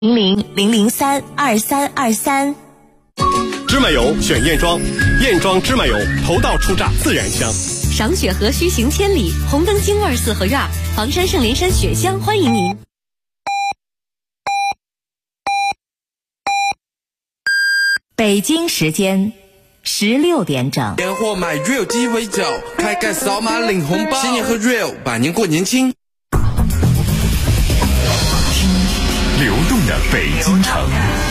00032323。 芝麻油选燕庄，燕庄芝麻油头道出榨自然香。 赏雪河须行千里，红灯京味四合院，房山圣莲山雪乡欢迎您。北京时间16点整。 年货买 real 鸡尾酒，开盖扫码领红包，新年和 real， 百年过年轻。 流动的北京城，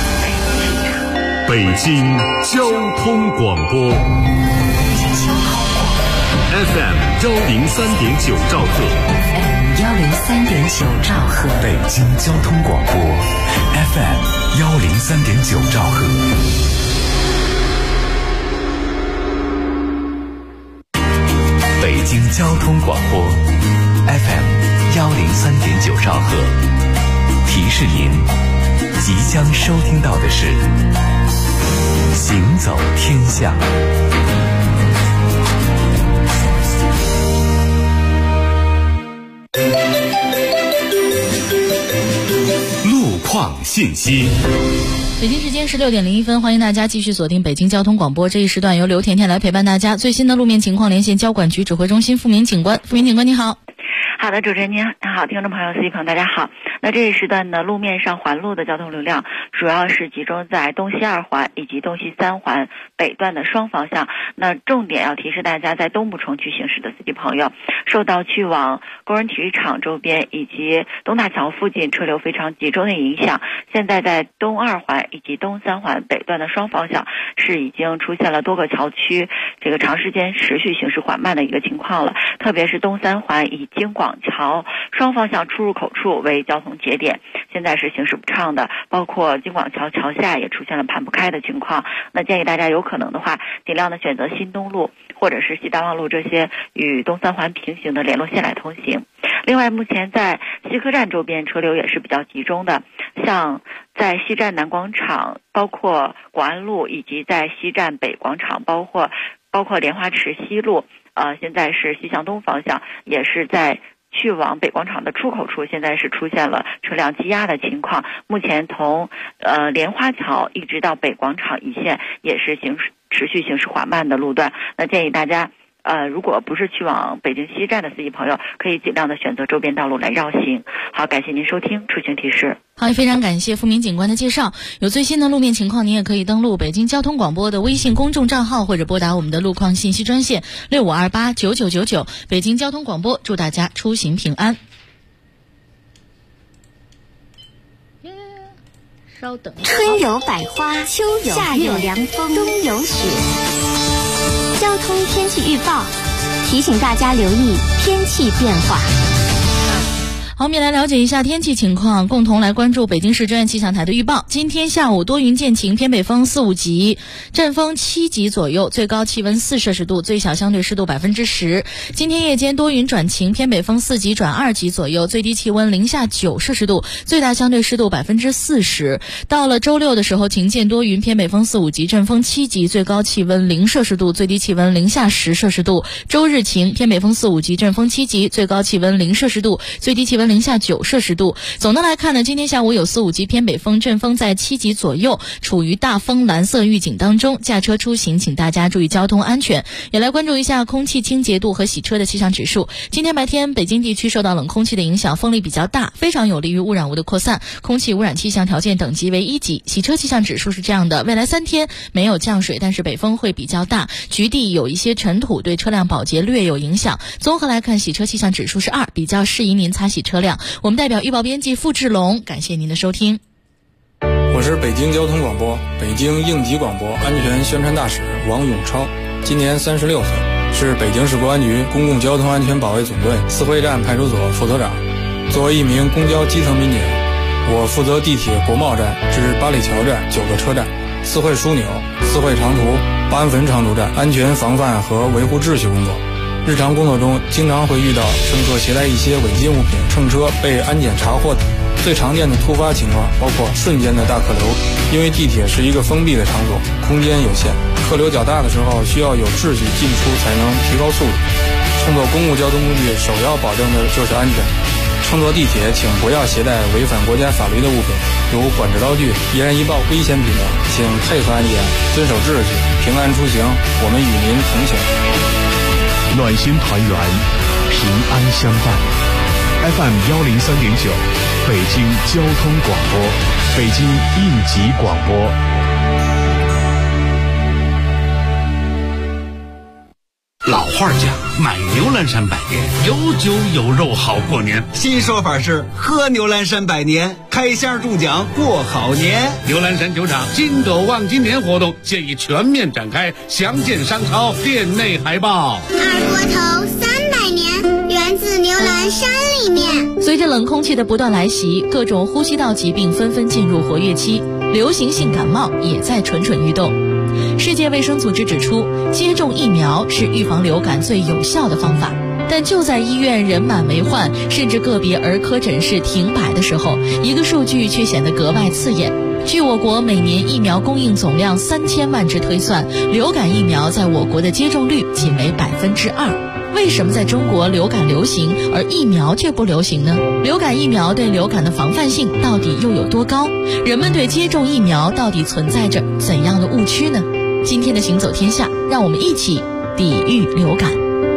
北京交通广播 FM 103.9兆赫 FM 103.9兆赫， 北京交通广播 FM 103.9兆赫。北京交通广播 FM 103.9兆赫。提示您，即将收听到的是《行走天下》。路况信息。 北京时间16点01分，欢迎大家继续锁定北京交通广播。这一时段由刘甜甜来陪伴大家。最新的路面情况连线交管局指挥中心付明警官。付明警官，你好。 好的，主持人您好，听众朋友、司机朋友大家好。那这一时段呢，路面上环路的交通流量主要是集中在东西2环以及东西3环北段的双方向。那重点要提示大家，在东部城区行驶的司机朋友，受到去往工人体育场周边以及东大桥附近车流非常集中的影响，现在在东2环以及东3环北段的双方向是已经出现了多个桥区这个长时间持续行驶缓慢的一个情况了。特别是东3环以京广桥双方向出入口处为交通节点，现在是行驶不畅的，包括京广桥桥下也出现了盘不开的情况。那建议大家有可能的话，尽量的选择新东路或者是西大望路这些与东3环平行的联络线来通行。另外，目前在西客站周边车流也是比较集中的，像在西站南广场，包括广安路，以及在西站北广场，包括莲花池西路，现在是西向东方向，也是在去往北广场的出口处，现在是出现了车辆积压的情况。目前从莲花桥一直到北广场一线也是持续行驶缓慢的路段。那建议大家如果不是去往北京西站的司机朋友，可以尽量的选择周边道路来绕行。好，感谢您收听出行提示。 好，也非常感谢付明警官的介绍。有最新的路面情况，您也可以登录北京交通广播的微信公众账号，或者拨打我们的路况信息专线65289999。北京交通广播，祝大家出行平安。稍等， 春有百花，秋有月，夏有凉风，冬有雪。交通天气预报提醒大家留意天气变化。 好，我们也来了解一下天气情况，共同来关注北京市中央气象台的预报。今天下午多云见晴，偏北风4、5级，阵风7级左右，最高气温4摄氏度，最小相对湿度10%。今天夜间多云转晴，偏北风4级转2级左右，最低气温零下9摄氏度，最大相对湿度40%。到了周六的时候，晴间多云，偏北风4、5级，阵风7级，最高气温0摄氏度，最低气温零下10摄氏度。周日晴，偏北风4、5级，阵风7级，最高气温0摄氏度，最低气温零下9摄氏度。总的来看呢，今天下午有4、5级偏北风，阵风在7级左右，处于大风蓝色预警当中。驾车出行请大家注意交通安全。也来关注一下空气清洁度和洗车的气象指数。今天白天北京地区受到冷空气的影响，风力比较大，非常有利于污染物的扩散，空气污染气象条件等级为1级。洗车气象指数是这样的，未来3天没有降水，但是北风会比较大，局地有一些尘土，对车辆保洁略有影响。综合来看，洗车气象指数是2，比较适宜您擦洗车辆。我们代表预报编辑付志龙，感谢您的收听。 我是北京交通广播北京应急广播安全宣传大使王永超，今年36岁，是北京市公安局公共交通安全保卫总队四惠站派出所副所长。作为一名公交基层民警，我负责地铁国贸站至八里桥站9个车站，四惠枢纽、四惠长途、八安汾长途站安全防范和维护秩序工作。日常工作中经常会遇到乘客携带一些违禁物品乘车被安检查获，最常见的突发情况包括瞬间的大客流，因为地铁是一个封闭的场所，空间有限，客流较大的时候需要有秩序进出才能提高速度。乘坐公共交通工具首要保证的就是安全， 乘坐地铁请不要携带违反国家法律的物品，有管制刀具、易燃易爆危险品的，请配合安检，遵守秩序，平安出行，我们与您同行。 暖心团圆，平安相伴。FM 103.9，北京交通广播，北京应急广播。 老话讲，买牛栏山百年，有酒有肉好过年。 新说法是喝牛栏山百年，开箱中奖过好年。 牛栏山酒厂金斗望金年活动现已全面展开，详见商超店内海报。 二锅头300年，源自牛栏山里面。 随着冷空气的不断来袭，各种呼吸道疾病纷纷进入活跃期，流行性感冒也在蠢蠢欲动。世界卫生组织指出，接种疫苗是预防流感最有效的方法。但就在医院人满为患，甚至个别儿科诊室停摆的时候，一个数据却显得格外刺眼。据我国每年疫苗供应总量3000万支推算，流感疫苗在我国的接种率仅为2%。为什么在中国流感流行，而疫苗却不流行呢？流感疫苗对流感的防范性到底又有多高？人们对接种疫苗到底存在着怎样的误区呢？今天的行走天下，让我们一起抵御流感。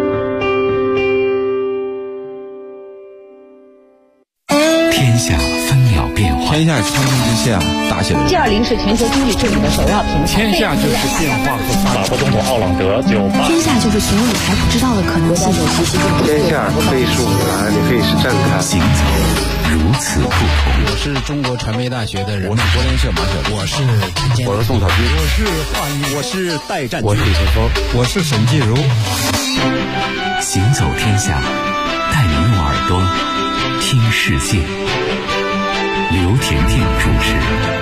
天下分秒变化， 天下是苍穹之下大写的。 G20是全球经济治理的首要平台。 天下就是变化和发展。法国总统奥朗德98。 天下就是所有你还不知道的可能性。 天下可以是舞台，也可以是站台。 行走如此不同。 我是中国传媒大学的人，我是国联社马可，我是宋小军， 我是华宇，我是戴占， 我是李晨峰， 我是沈继如。 行走天下，带你用耳朵听世界。刘甜甜主持。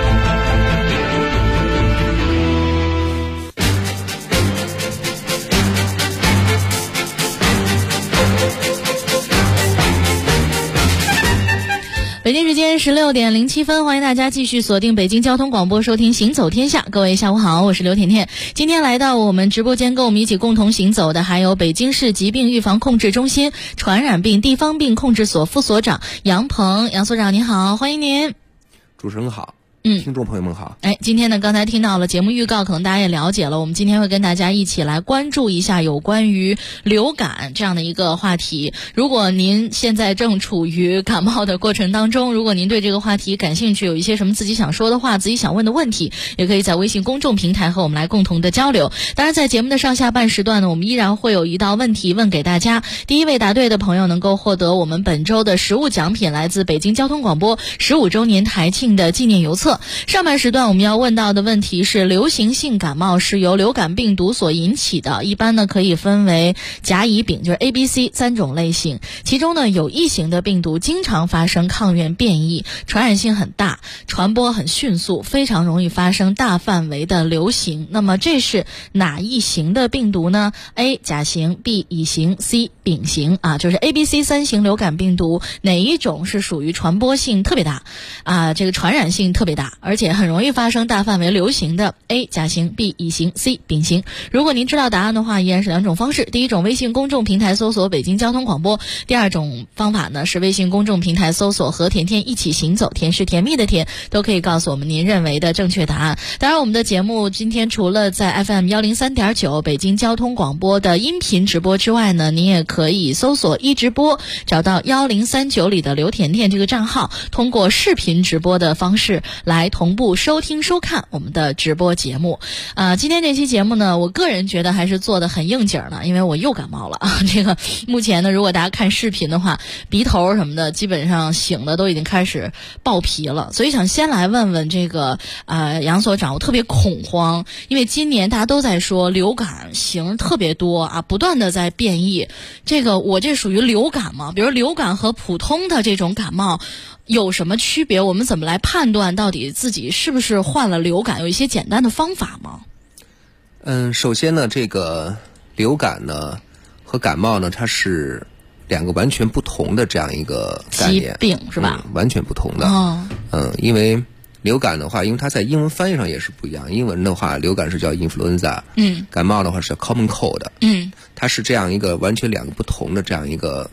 北京时间16点07分，欢迎大家继续锁定北京交通广播，收听行走天下。各位下午好，我是刘甜甜。今天来到我们直播间跟我们一起共同行走的还有北京市疾病预防控制中心传染病地方病控制所副所长杨鹏。杨所长您好，欢迎您。 主持人好。听众朋友们好。 今天呢，刚才听到了节目预告，可能大家也了解了，我们今天会跟大家一起来关注一下有关于流感这样的一个话题。如果您现在正处于感冒的过程当中，如果您对这个话题感兴趣，有一些什么自己想说的话，自己想问的问题，也可以在微信公众平台和我们来共同的交流。当然在节目的上下半时段呢，我们依然会有一道问题问给大家，第一位答对的朋友能够获得我们本周的实物奖品，来自北京交通广播15周年台庆的纪念邮册。上半时段我们要问到的问题是，流行性感冒是由流感病毒所引起的，一般呢可以分为甲乙丙，就是 A、B、C 3种类型，其中呢有异型的病毒经常发生抗原变异，传染性很大，传播很迅速，非常容易发生大范围的流行。那么这是哪一型的病毒呢？ A 甲型， B 乙型， C 丙型就是 A、B、C 3型流感病毒，哪一种是属于传播性特别大这个传染性特别大，而且很容易发生大范围流行的 A 甲型， B 乙型， C 丙型。如果您知道答案的话，依然是2种方式。第一种，微信公众平台搜索北京交通广播；第二种方法呢是微信公众平台搜索和甜甜一起行走，甜是甜蜜的甜，都可以告诉我们您认为的正确答案。当然我们的节目今天除了在 FM 103.9北京交通广播的音频直播之外呢，您也可以搜索一直播，找到1039里的刘甜甜这个账号，通过视频直播的方式来同步收听收看我们的直播节目。今天这期节目呢，我个人觉得还是做的很应景的，因为我又感冒了这个目前呢，如果大家看视频的话，鼻头什么的基本上醒的都已经开始爆皮了。所以想先来问问这个杨所长，我特别恐慌，因为今年大家都在说流感型特别多不断的在变异，这个我这属于流感吗？比如流感和普通的这种感冒有什么区别？我们怎么来判断到底自己是不是患了流感？有一些简单的方法吗？ 首先呢，这个流感呢和感冒呢，它是2个完全不同的这样一个概念， 疾病是吧？ 完全不同的。因为流感的话，因为它在英文翻译上也是不一样。英文的话，流感是叫 influenza，感冒的话是叫 common cold，它是这样一个完全2个不同的这样一个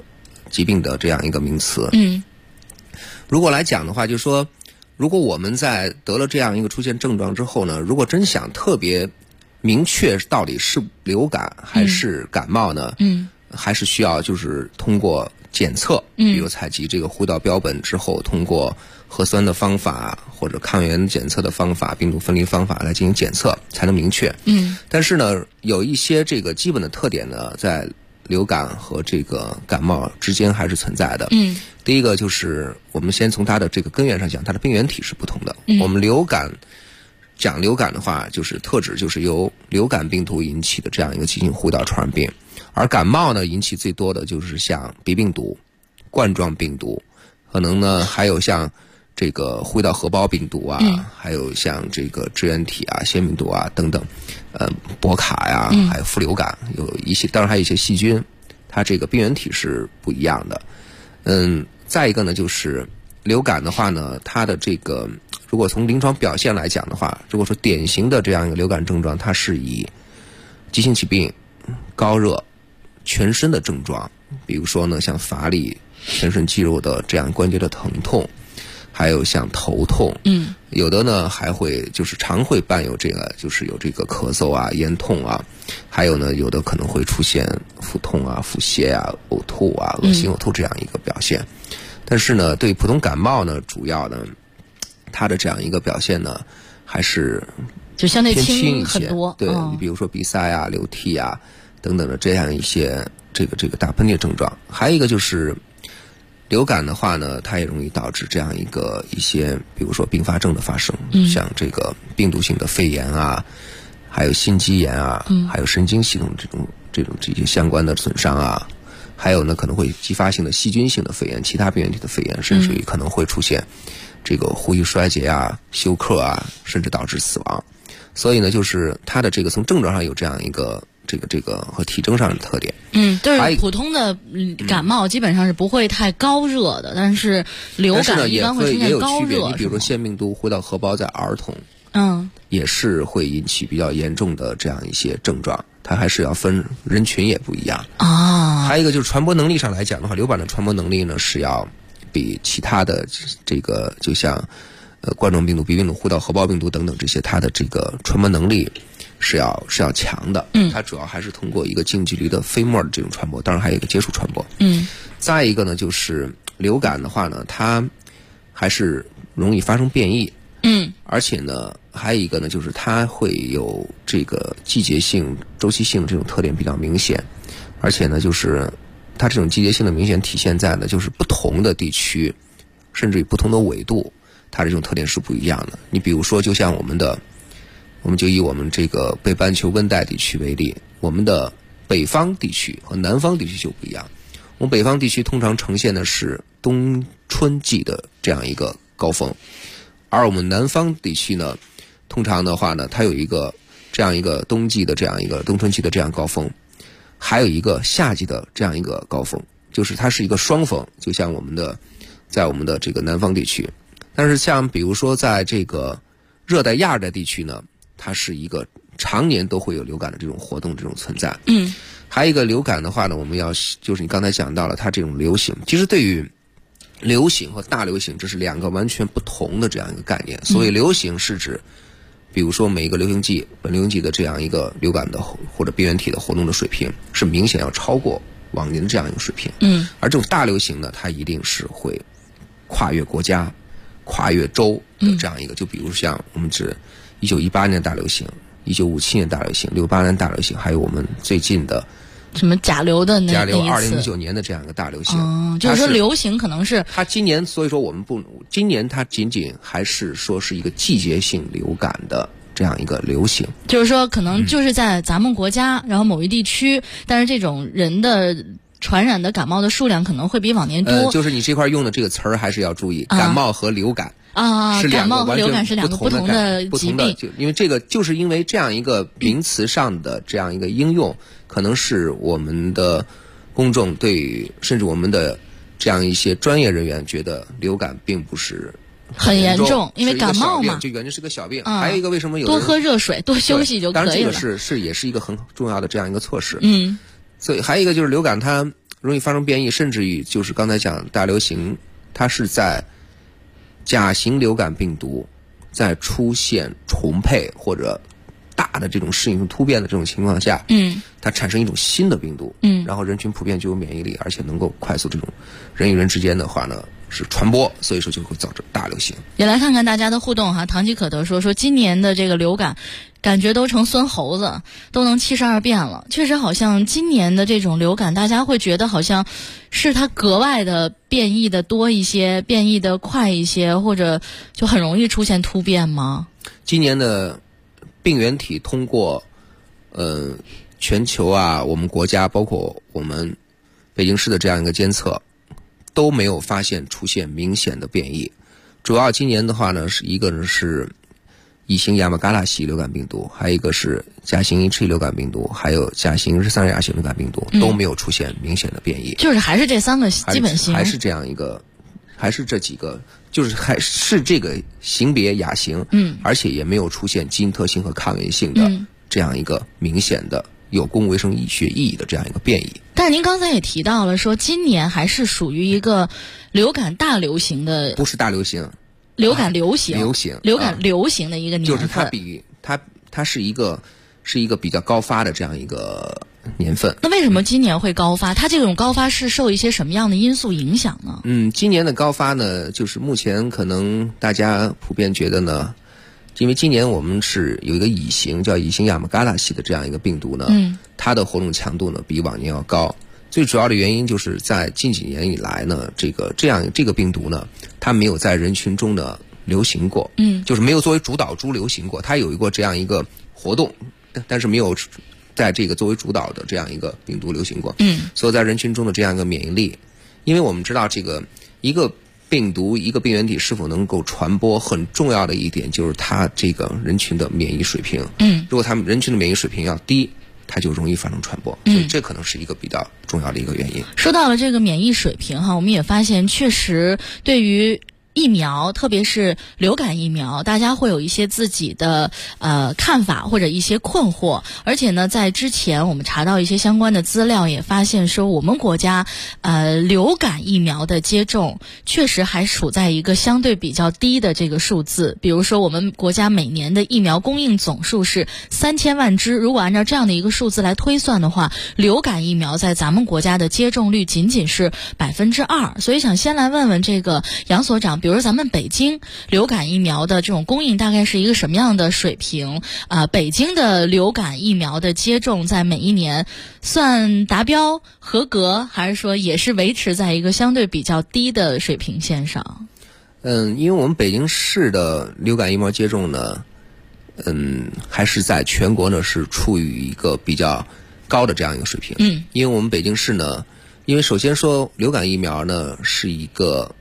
疾病的这样一个名词。如果来讲的话，就是说，如果我们在得了这样一个出现症状之后呢，如果真想特别明确到底是流感还是感冒呢，还是需要就是通过检测，比如采集这个呼道标本之后，通过核酸的方法或者抗原检测的方法、病毒分离方法来进行检测，才能明确。但是呢，有一些这个基本的特点呢，在流感和这个感冒之间还是存在的。第一个就是我们先从它的这个根源上讲，它的病原体是不同的。我们讲流感的话，就是特指就是由流感病毒引起的这样一个急性呼道传染病，而感冒呢引起最多的就是像鼻病毒、冠状病毒，可能呢还有像这个呼道合胞病毒啊，还有像这个支原体啊、腺病毒啊等等，博卡呀，还有副流感，有一些，当然还有一些细菌，它这个病原体是不一样的。再一个呢，就是流感的话呢，它的这个如果从临床表现来讲的话，如果说典型的这样一个流感症状，它是以急性起病、高热、全身的症状，比如说呢像乏力、全身肌肉的这样关节的疼痛，还有像头痛，有的呢还会就是常会伴有这个，就是有这个咳嗽啊、咽痛啊，还有呢有的可能会出现腹痛啊、腹泻啊、呕吐啊、恶心呕吐这样一个表现。但是呢，对普通感冒呢，主要呢，它的这样一个表现呢，还是就相对轻很多。 对，你比如说鼻塞啊、流涕啊等等的这样一些这个打喷嚏症状。还有一个就是流感的话呢，它也容易导致这样一些，比如说并发症的发生，像这个病毒性的肺炎啊，还有心肌炎啊，还有神经系统这些相关的损伤啊。还有呢，可能会继发性的细菌性的肺炎、其他病原体的肺炎，甚至于可能会出现这个呼吸衰竭啊、休克啊，甚至导致死亡。所以呢，就是它的这个从症状上有这样一个这个和体征上的特点。 就是普通的感冒基本上是不会太高热的，但是流感一般会出现高热。 你比如说腺病毒呼道合胞在儿童，也是会引起比较严重的这样一些症状。它还是要分人群也不一样啊。 还有一个就是传播能力上来讲的话，流感的传播能力呢是要比其他的这个就像冠状病毒、鼻病毒、呼道合胞病毒等等这些，它的这个传播能力是要强的。它主要还是通过一个近距离的飞沫的这种传播，当然还有一个接触传播。再一个呢，就是流感的话呢，它还是容易发生变异。而且呢，还有一个呢，就是它会有这个季节性、周期性这种特点比较明显，而且呢，就是它这种季节性的明显体现在呢，就是不同的地区，甚至于不同的纬度，它这种特点是不一样的。你比如说，就像我们就以我们这个北半球温带地区为例，我们的北方地区和南方地区就不一样。我们北方地区通常呈现的是冬春季的这样一个高峰。而我们南方地区呢，通常的话呢，它有一个这样一个冬季的这样一个冬春季的这样高峰，还有一个夏季的这样一个高峰，就是它是一个双峰，就像在我们的这个南方地区。但是像比如说在这个热带亚热带地区呢，它是一个常年都会有流感的这种活动这种存在。还有一个流感的话呢，我们就是你刚才讲到了它这种流行，其实对于流行和大流行这是两个完全不同的这样一个概念。所以流行是指比如说每一个流行季本流行季的这样一个流感的或者病原体的活动的水平是明显要超过往年的这样一个水平。而这种大流行呢，它一定是会跨越国家、跨越州的这样一个，就比如像我们指1918年大流行、1957年大流行、68年大流行，还有我们最近的什么甲流的那一次 2019年的这样一个大流行。 就是说流行可能是它今年，所以说今年它仅仅还是说是一个季节性流感的这样一个流行， 就是说可能就是在咱们国家，然后某一地区，但是这种人的传染的感冒的数量可能会比往年多。 就是你这块用的这个词儿还是要注意，感冒和流感是感冒和流感是两个不同的疾病。 因为这个就是因为这样一个名词上的这样一个应用，可能是我们的公众对于甚至我们的这样一些专业人员觉得流感并不是很严重，因为感冒嘛， 就原来是个小病。还有一个为什么有多喝热水、多休息就可以了。 当然这个也是一个很重要的这样一个措施。所以还有一个就是流感它容易发生变异，甚至于就是刚才讲大流行，它是在甲型流感病毒在出现重配或者大的这种适应性突变的这种情况下，它产生一种新的病毒，然后人群普遍就有免疫力，而且能够快速这种人与人之间的话呢是传播，所以说就会造成大流行。 也来看看大家的互动哈，堂吉可德说今年的这个流感感觉都成孙猴子，都能72变了。确实好像今年的这种流感，大家会觉得好像是它格外的变异的多一些，变异的快一些，或者就很容易出现突变吗？ 今年的病原体通过全球啊，我们国家包括我们北京市的这样一个监测，都没有发现出现明显的变异。主要今年的话呢，是一个呢是乙型亚马嘎拉系流感病毒，还有一个是甲型H1流感病毒，还有甲型日3亚型流感病毒，都没有出现明显的变异。 就是还是这3个基本型， 还是这样一个，还是这几个，就是还是这个型别亚型，而且也没有出现基因特性和抗原性的这样一个明显的有公共卫生医学意义的这样一个变异。 但是您刚才也提到了说，今年还是属于一个流感大流行的， 不是大流行， 流感流行，流感流行的一个年份， 就是它比它是一个比较高发的这样一个年份。 那为什么今年会高发？它这种高发是受一些什么样的因素影响呢？ 今年的高发呢，就是目前可能大家普遍觉得呢，因为今年我们是有一个乙型叫乙型亚马嘎拉系的这样一个病毒呢，它的活动强度呢比往年要高。最主要的原因就是在近几年以来呢，这个病毒呢，它没有在人群中呢流行过，就是没有作为主导株流行过，它有过这样一个活动，但是没有在这个作为主导的这样一个病毒流行过，所以在人群中的这样一个免疫力，因为我们知道这个一个病毒一个病原体是否能够传播，很重要的一点就是它这个人群的免疫水平，如果他们人群的免疫水平要低，它就容易发生传播，所以这可能是一个比较重要的一个原因。 说到了这个免疫水平哈，我们也发现确实对于疫苗，特别是流感疫苗，大家会有一些自己的看法或者一些困惑。而且呢，在之前我们查到一些相关的资料，也发现说我们国家流感疫苗的接种确实还处在一个相对比较低的这个数字。比如说我们国家每年的疫苗供应总数是3000万支，如果按照这样的一个数字来推算的话，流感疫苗在咱们国家的接种率仅仅是2%。所以想先来问问这个杨所长，比如说咱们北京流感疫苗的这种供应大概是一个什么样的水平？北京的流感疫苗的接种在每一年算达标合格，还是说也是维持在一个相对比较低的水平线上？ 因为我们北京市的流感疫苗接种呢，还是在全国呢是处于一个比较高的这样一个水平。因为我们北京市呢，因为首先说流感疫苗呢是一个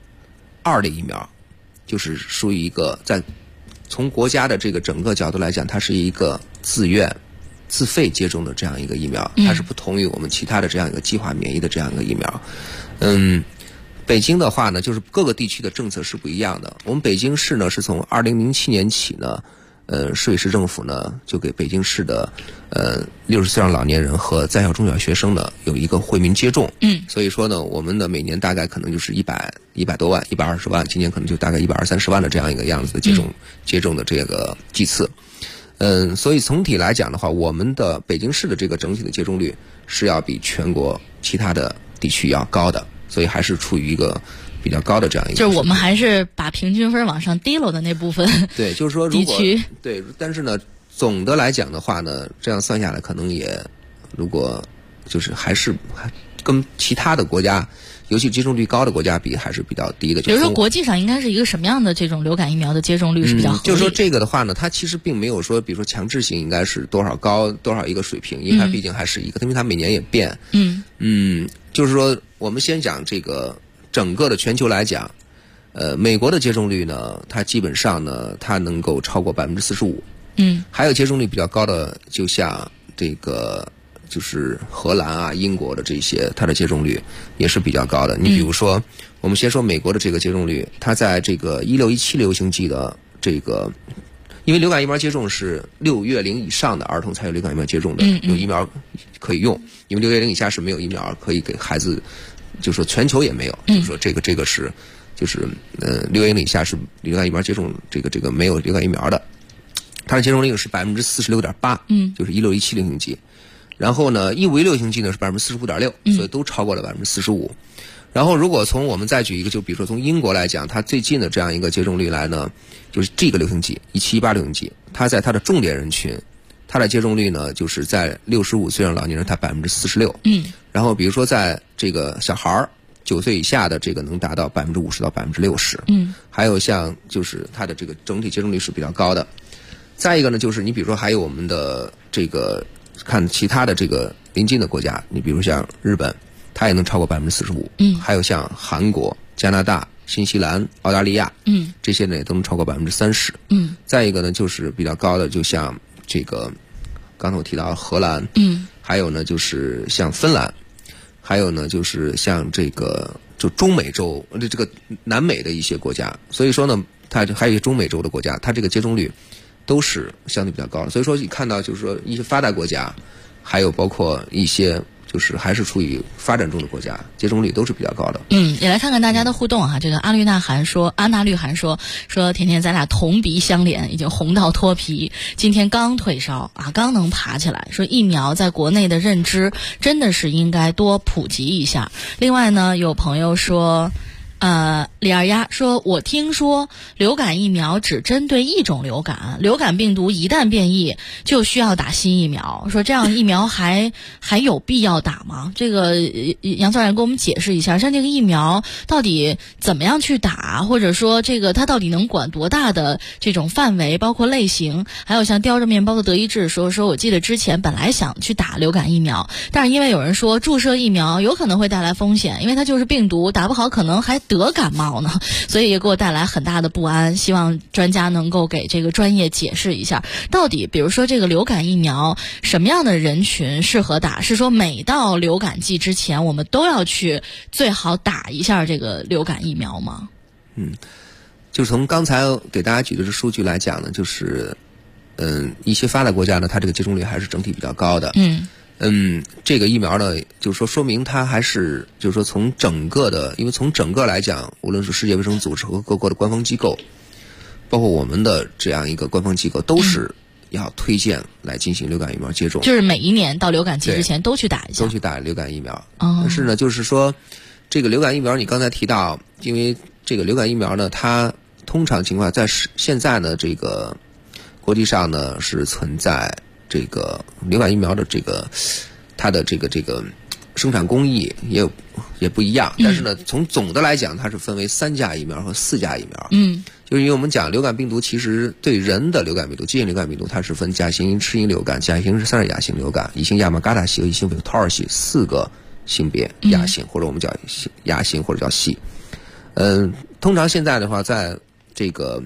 2类疫苗，就是属于一个从国家的这个整个角度来讲，它是一个自愿自费接种的这样一个疫苗，它是不同于我们其他的这样一个计划免疫的这样一个疫苗。北京的话呢，就是各个地区的政策是不一样的。我们北京市呢是从2007年起呢，市委市政府呢就给北京市的60岁以上老年人和在校中小学生呢有一个惠民接种。所以说呢，我们的每年大概可能就是100多万、120万，今年可能就大概120-130万的这样一个样子的接种的这个剂次。所以总体来讲的话，我们的北京市的这个整体的接种率是要比全国其他的地区要高的，所以还是处于一个比较高的这样一个， 就是我们还是把平均分往上提了的那部分。 对，就是说如果对，但是呢，总的来讲的话呢，这样算下来可能也，如果就是还是跟其他的国家，尤其接种率高的国家比，还是比较低的。 比如说国际上应该是一个什么样的这种流感疫苗的接种率是比较合理？ 就是说这个的话呢，它其实并没有说，比如说强制性应该是多少高多少一个水平，因为它毕竟还是一个，因为它每年也变。就是说我们先讲这个整个的全球来讲，美国的接种率呢，它基本上呢，它能够超过45%。还有接种率比较高的，就像这个就是荷兰啊、英国的这些，它的接种率也是比较高的。你比如说，我们先说美国的这个接种率，它在这个16、17流行季的这个因为流感疫苗接种是6月龄以上的儿童才有流感疫苗接种的，有疫苗可以用，因为6月龄以下是没有疫苗可以给孩子，就是说全球也没有，就是说这个是就是6月龄以下是流感疫苗接种这个没有流感疫苗的，它的接种率是46.8%，就是16、17流行季。然后呢，15、16流行季呢是45.6%，所以都超过了45%。然后如果从我们再举一个，就比如说从英国来讲，它最近的这样一个接种率来呢，就是这个流行季17、18流行季，它在它的重点人群，它的接种率呢就是在65岁上老年人它46%。然后比如说在这个小孩儿9岁以下的这个能达到50%到60%。还有像就是它的这个整体接种率是比较高的。再一个呢，就是你比如说还有我们的这个看其他的这个邻近的国家，你比如像日本，它也能超过45%。还有像韩国、加拿大、新西兰、澳大利亚，这些呢也都能超过30%。再一个呢，就是比较高的，就像这个刚才我提到荷兰，还有呢就是像芬兰，还有呢就是像这个就中美洲这个南美的一些国家。所以说呢，它还有一些中美洲的国家，它这个接种率都是相对比较高的。所以说你看到就是说一些发达国家，还有包括一些就是还是处于发展中的国家，接种率都是比较高的。 也来看看大家的互动哈。这个安娜绿涵说甜甜咱俩同鼻相怜，已经红到脱皮，今天刚退烧啊，刚能爬起来。说疫苗在国内的认知真的是应该多普及一下。另外呢，有朋友说李二丫说，我听说流感疫苗只针对一种流感，流感病毒一旦变异就需要打新疫苗，说这样疫苗还有必要打吗？这个杨教练给我们解释一下，像这个疫苗到底怎么样去打，或者说这个它到底能管多大的这种范围，包括类型。还有像叼着面包的德意志说我记得之前本来想去打流感疫苗，但是因为有人说注射疫苗有可能会带来风险，因为它就是病毒，打不好可能还得感冒呢，所以也给我带来很大的不安。希望专家能够给这个专业解释一下，到底比如说这个流感疫苗什么样的人群适合打？是说每到流感季之前我们都要去最好打一下这个流感疫苗吗？ 就是从刚才给大家举的这数据来讲呢，就是一些发达国家呢，它这个接种率还是整体比较高的。这个疫苗呢，就是说明它还是就是说从整个的，因为从整个来讲，无论是世界卫生组织和各国的官方机构，包括我们的这样一个官方机构，都是要推荐来进行流感疫苗接种， 就是每一年到流感季之前都去打一下， 都去打流感疫苗。但是呢，就是说这个流感疫苗，你刚才提到，因为这个流感疫苗呢，它通常情况在现在呢，这个国际上呢是存在这个流感疫苗的这个它的这个生产工艺也不一样，但是呢，从总的来讲，它是分为3价疫苗和4价疫苗。就是因为我们讲流感病毒，其实对人的流感病毒，季节流感病毒，它是分甲型、翅型流感、甲型是3亚型流感、乙型亚马嘎达系和乙型韦托尔系4个性别亚型，或者我们叫亚型或者叫系。通常现在的话，在这个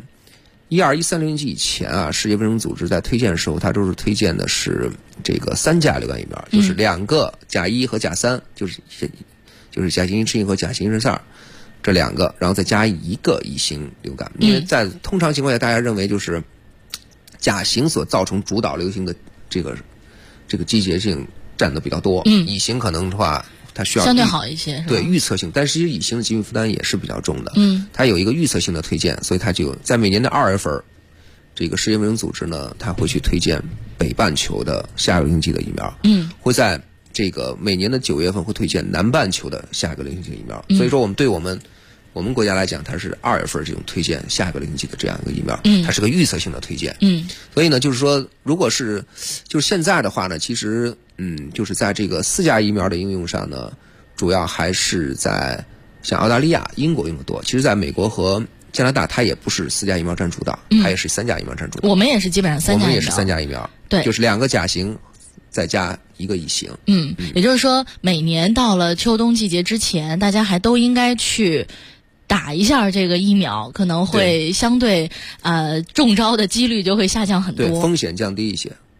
12、13流行季以前啊，世界卫生组织在推荐的时候，它都是推荐的是这个3价流感疫苗，就是2个甲1和甲3，就是甲型翅型和甲型肾上这2个，然后再加1个乙型流感。因为在通常情况下，大家认为就是甲型所造成主导流行的这个季节性占的比较多，乙型可能的话，它需要相对好一些， 对预测性，但是其实乙型的疾病负担也是比较重的。它有一个预测性的推荐，所以它就在每年的2月份，这个世界卫生组织呢，它会去推荐北半球的下个流行季的疫苗，会在这个每年的9月份会推荐南半球的下个流行季的疫苗。所以说我们国家来讲，它是2月份这种推荐下一个流行季的这样一个疫苗，它是个预测性的推荐。所以呢，就是说，如果是就是现在的话呢，其实就是在这个4价疫苗的应用上呢，主要还是在像澳大利亚、英国用的多。其实在美国和加拿大，它也不是4价疫苗占主导，它也是3价疫苗占主导。 我们也是基本上3价疫苗， 我们也是3价疫苗， 对， 就是2个甲型再加1个乙型。 也就是说，每年到了秋冬季节之前，大家还都应该去打一下这个疫苗，可能会相对中招的几率就会下降很多， 对，风险降低一些。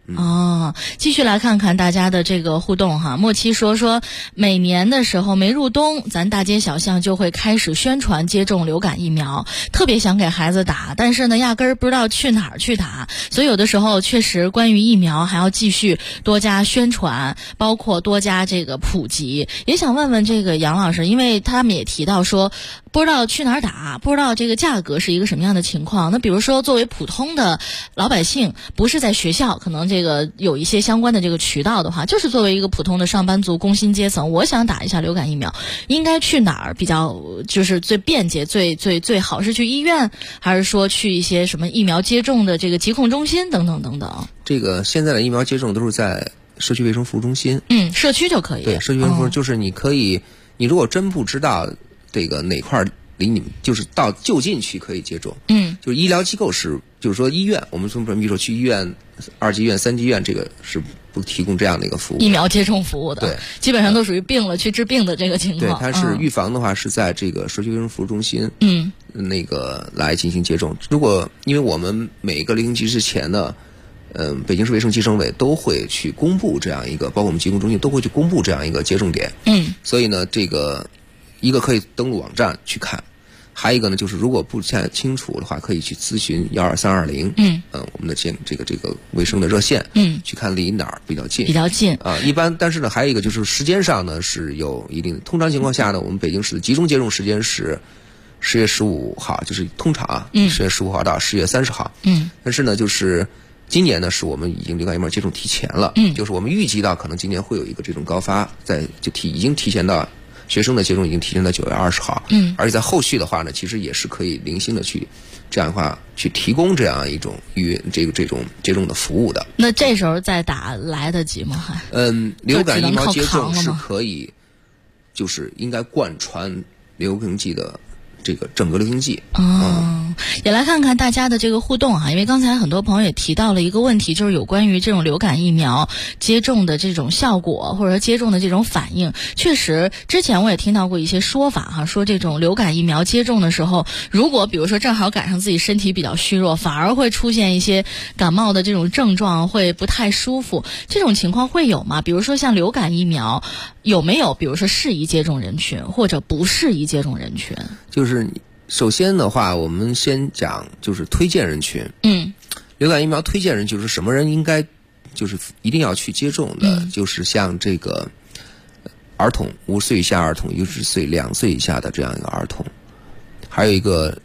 继续来看看大家的这个互动哈。莫七说每年的时候没入冬，咱大街小巷就会开始宣传接种流感疫苗，特别想给孩子打，但是呢压根儿不知道去哪儿去打，所以有的时候确实关于疫苗还要继续多加宣传，包括多加这个普及。也想问问这个杨老师，因为他们也提到说不知道去哪儿打，不知道这个价格是一个什么样的情况。那比如说作为普通的老百姓，不是在学校可能这个有一些相关的这个渠道的话，就是作为一个普通的上班族工薪阶层，我想打一下流感疫苗，应该去哪儿比较就是最便捷最好？是去医院，还是说去一些什么疫苗接种的这个疾控中心等等等等？这个现在的疫苗接种都是在社区卫生服务中心，社区就可以。对，社区卫生服务就是你可以，你如果真不知道这个哪块离你们就是到就近区可以接种，就是医疗机构是，就是说医院，我们从比如说去医院、2级医院、3级医院，这个是不提供这样的一个服务，疫苗接种服务的。对，基本上都属于病了去治病的这个情况。对，它是预防的话是在这个社区卫生服务中心，那个来进行接种。如果因为我们每一个流行季之前呢，北京市卫生计生委都会去公布这样一个，包括我们疾控中心都会去公布这样一个接种点。所以呢，这个一个可以登录网站去看，还有一个呢，就是如果不太清楚的话，可以去咨询12320，我们的这个卫生的热线，去看离哪儿比较近。一般，但是呢，还有一个就是时间上呢是有一定的。通常情况下呢，我们北京市集中接种时间是10月15号，就是通常10月15号到10月30号。但是呢，就是今年呢，是我们已经流感疫苗接种提前了，就是我们预计到可能今年会有一个这种高发，已经提前到。学生的接种已经提前到9月20号，而且在后续的话呢，其实也是可以零星的去这样的话去提供这样一种这种接种的服务的。那这时候再打来得及吗？流感疫苗接种是可以，就是应该贯穿流行季的这个整个流行季。也来看看大家的这个互动哈，因为刚才很多朋友也提到了一个问题，就是有关于这种流感疫苗接种的这种效果，或者说接种的这种反应。确实，之前我也听到过一些说法哈，说这种流感疫苗接种的时候，如果比如说正好赶上自己身体比较虚弱，反而会出现一些感冒的这种症状，会不太舒服。这种情况会有吗？比如说像流感疫苗，有没有比如说适宜接种人群或者不适宜接种人群？就是首先的话，我们先讲就是推荐人群。流感疫苗推荐人群是什么人应该就是一定要去接种的，就是像这个儿童，5岁以下儿童，1岁2岁以下的这样一个儿童，还有一个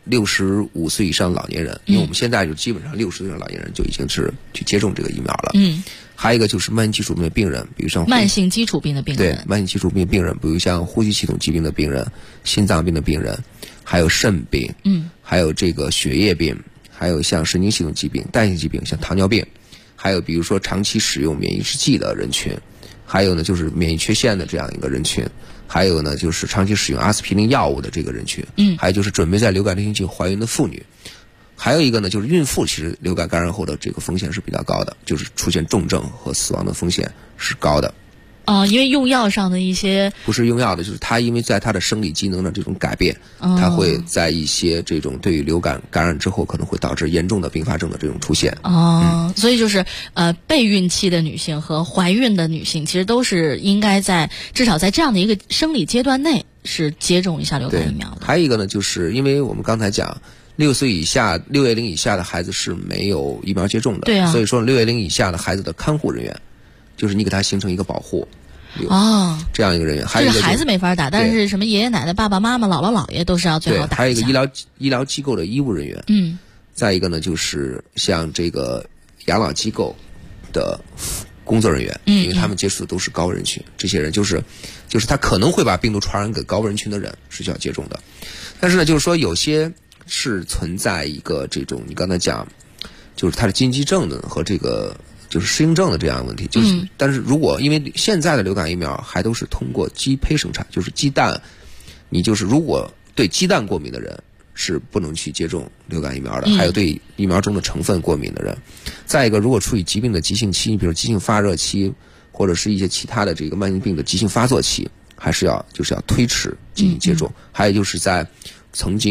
65岁以上老年人，因为我们现在就基本上60岁以上老年人就已经是去接种这个疫苗了。还有一个就是慢性基础病的病人，比如像慢性基础病的病人，对，慢性基础病病人，比如像呼吸系统疾病的病人、心脏病的病人，还有肾病，还有这个血液病，还有像神经系统疾病、代谢疾病，像糖尿病，还有比如说长期使用免疫制剂的人群，还有呢就是免疫缺陷的这样一个人群，还有呢就是长期使用阿司匹林药物的这个人群，还有就是准备在流感流行季怀孕的妇女。还有一个呢，就是孕妇，其实流感感染后的这个风险是比较高的，就是出现重症和死亡的风险是高的。因为用药上的一些不是用药的，就是它因为在它的生理机能的这种改变，它会在一些这种对于流感感染之后可能会导致严重的并发症的这种出现。所以就是备孕期的女性和怀孕的女性，其实都是应该在至少在这样的一个生理阶段内是接种一下流感疫苗的。还有一个呢，就是因为我们刚才讲。6岁以下、6月龄以下的孩子是没有疫苗接种的，对啊，所以说6月龄以下的孩子的看护人员，就是你给他形成一个保护，这样一个人员。还有一个孩子没法打，但是什么爷爷奶奶、爸爸妈妈、姥姥姥爷都是要最好打一下。还有一个医疗机构的医务人员，再一个呢就是像这个养老机构的工作人员，因为他们接触的都是高人群，这些人就是他可能会把病毒传染给高人群的人是需要接种的。但是呢，就是说有些是存在一个这种你刚才讲，就是它的禁忌症的和这个就是适应症的这样的问题。但是如果因为现在的流感疫苗还都是通过鸡胚生产，就是鸡蛋，你就是如果对鸡蛋过敏的人是不能去接种流感疫苗的，还有对疫苗中的成分过敏的人。再一个，如果处于疾病的急性期，比如急性发热期，或者是一些其他的这个慢性病的急性发作期，还是要推迟进行接种。还有就是在曾经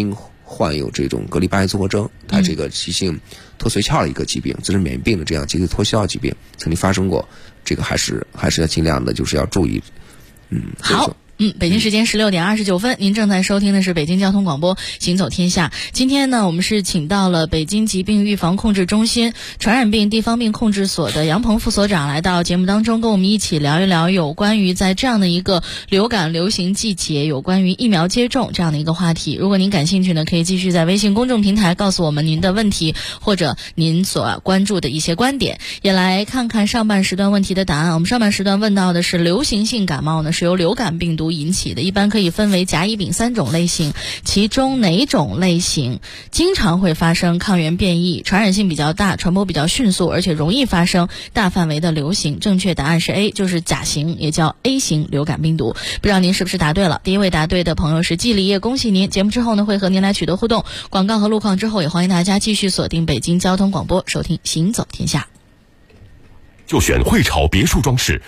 患有这种格里巴耶综合征，它这个急性脱髓鞘的一个疾病，自身免疫病的这样急性脱髓鞘疾病曾经发生过，这个还是要尽量的，就是要注意。 好。北京时间16点29分，您正在收听的是北京交通广播行走天下。今天呢，我们是请到了北京疾病预防控制中心传染病地方病控制所的杨鹏副所长来到节目当中，跟我们一起聊一聊有关于在这样的一个流感流行季节，有关于疫苗接种这样的一个话题。如果您感兴趣呢，可以继续在微信公众平台告诉我们您的问题，或者您所关注的一些观点。也来看看上半时段问题的答案。我们上半时段问到的是流行性感冒呢是由流感病毒引起的，一般可以分为甲乙丙3种类型，其中哪种类型经常会发生抗原变异，传染性比较大，传播比较迅速，而且容易发生大范围的流行？正确答案是 A， 就是甲型，也叫 A 型流感病毒。不知道您是不是答对了？第一位答对的朋友是季立业，恭喜您！节目之后呢会和您来取得互动，广告和路况之后也欢迎大家继续锁定北京交通广播，收听行走天下。 就选汇潮别墅装饰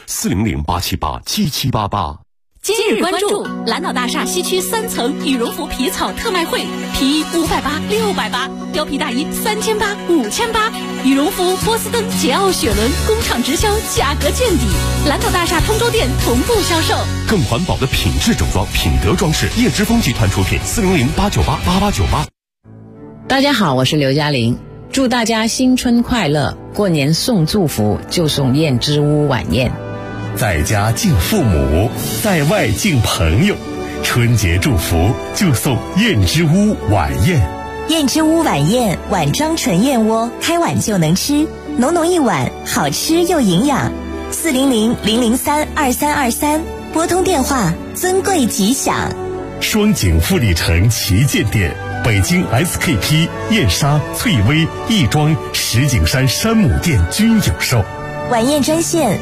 400-878-7788。 今日关注蓝岛大厦西区3层羽绒服皮草特卖会，皮衣580、680，貂皮大衣3800、5800，羽绒服波司登、捷奥、雪伦工厂直销，价格见底。蓝岛大厦通州店同步销售。 更环保的品质整装，品德装饰，叶之峰集团出品，400-898-8898。 大家好，我是刘嘉玲，祝大家新春快乐！过年送祝福就送燕之屋晚宴。 在家敬父母，在外敬朋友，春节祝福就送燕之屋晚宴。 燕之屋晚宴，碗装纯燕窝，开碗就能吃，浓浓一碗，好吃又营养。400-003-2323，拨通电话，尊贵吉祥。 双井富力城旗舰店，北京 SKP、燕莎、翠微、亦庄、石景山山姆店均有售。 晚宴专线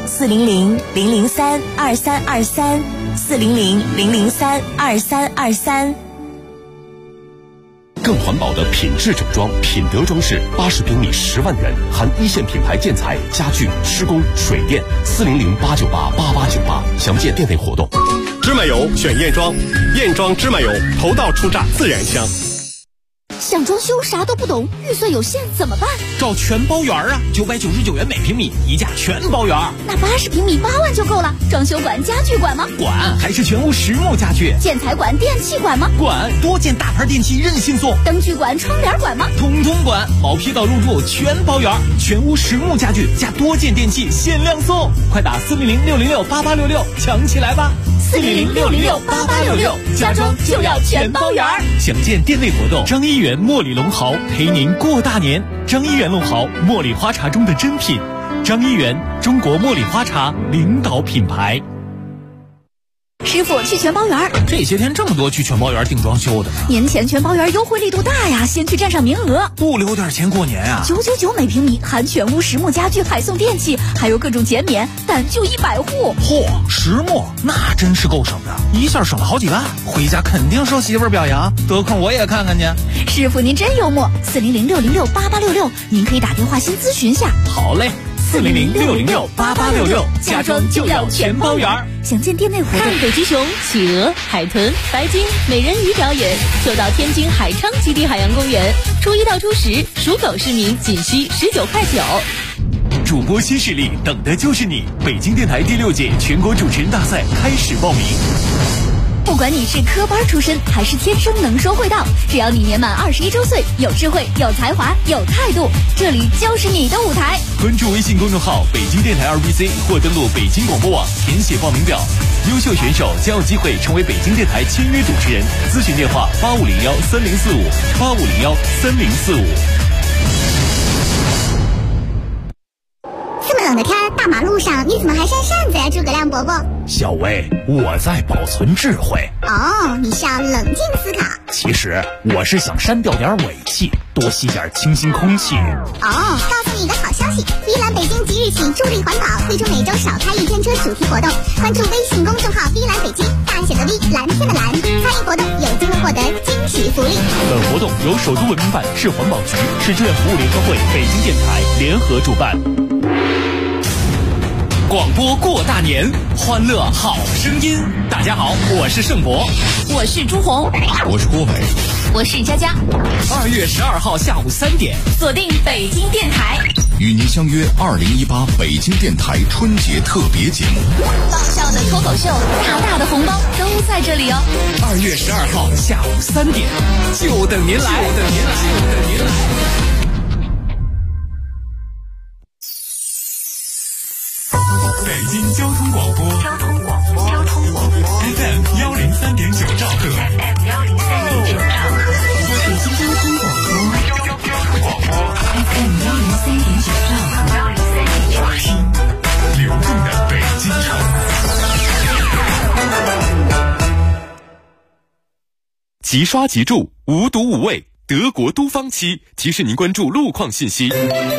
400-003-2323 400-003-2323。 更环保的品质整装，品德装饰，80平米10万元，含一线品牌建材、家具、施工、水电。400-898-8898，详见店内活动。 芝麻油选燕庄，燕庄芝麻油头道初榨自然香。 想装修啥都不懂，预算有限怎么办？ 找全包园啊，999元每平米，一价全包园。 那80平米8万就够了。装修管、家具管吗？ 管，还是全屋实木家具。 建材管、电器管吗？ 管，多件大牌电器任性送。 灯具管、窗帘管吗？ 统统管，毛坯到入住全包园，全屋实木家具加多件电器限量送，快打400-606-8866抢起来吧！400-606-8866，家装就要全包园。详见店内活动。张一元茉莉龙豪陪您过大年。张一元龙豪，茉莉花茶中的珍品。张一元，中国茉莉花茶领导品牌。 师傅，去全包园。 这些天这么多去全包园订装修的呢。 年前全包园优惠力度大呀，先去占上名额。 不留点钱过年啊 ！999每平米，含全屋实木家具，还送电器，还有各种减免，但就100户。 嚯，实木那真是够省的，一下省了好几万，回家肯定受媳妇儿表扬，得空我也看看去。 师傅您真幽默，400-606-8866，您可以打电话先咨询下。 好嘞。400-606-8866，家装就要全包园。 详见店内活动。 看北极熊、企鹅、海豚、白鲸、美人鱼表演，就到天津海昌基地海洋公园。初1到初10，属狗市民仅需19.9块。 主播新势力，等的就是你！北京电台第6届全国主持人大赛开始报名。 不管你是科班出身还是天生能说会道，只要你年满21周岁，有智慧、有才华、有态度，这里就是你的舞台。 关注微信公众号北京电台2BC 或登录北京广播网填写报名表，优秀选手将有机会成为北京电台签约主持人。咨询电话8501-3045 8501-3045。 这么冷的天，大马路上你怎么还扇扇子呀，诸葛亮伯伯？ 小薇，我在保存智慧。 哦，你是要冷静思考。 其实我是想删掉点尾气，多吸点清新空气。 哦，告诉你一个好消息，依兰北京即日起助力环保，推出每周少开1天车主题活动。关注微信公众号依兰北京，大写的 V， 蓝天的蓝，参与活动有机会获得惊喜福利。 本活动由首都文明办、市环保局、市志愿服务联合会、北京电台联合主办。 广播过大年，欢乐好声音。大家好，我是盛博， 我是朱红， 我是郭伟， 我是佳佳。 2月12号下午3点， 锁定北京电台， 与您相约2018北京电台春节特别节目。 爆笑的脱口秀，大大的红包都在这里哦。 2月12号下午3点，就等您来，就等您来，就等您来。 北京交通广播FM 103.9兆赫， 北京交通广播 FM 103.9兆赫， 听流动的北京城。 即刷即住，无毒无味，德国都方漆提示您关注路况信息。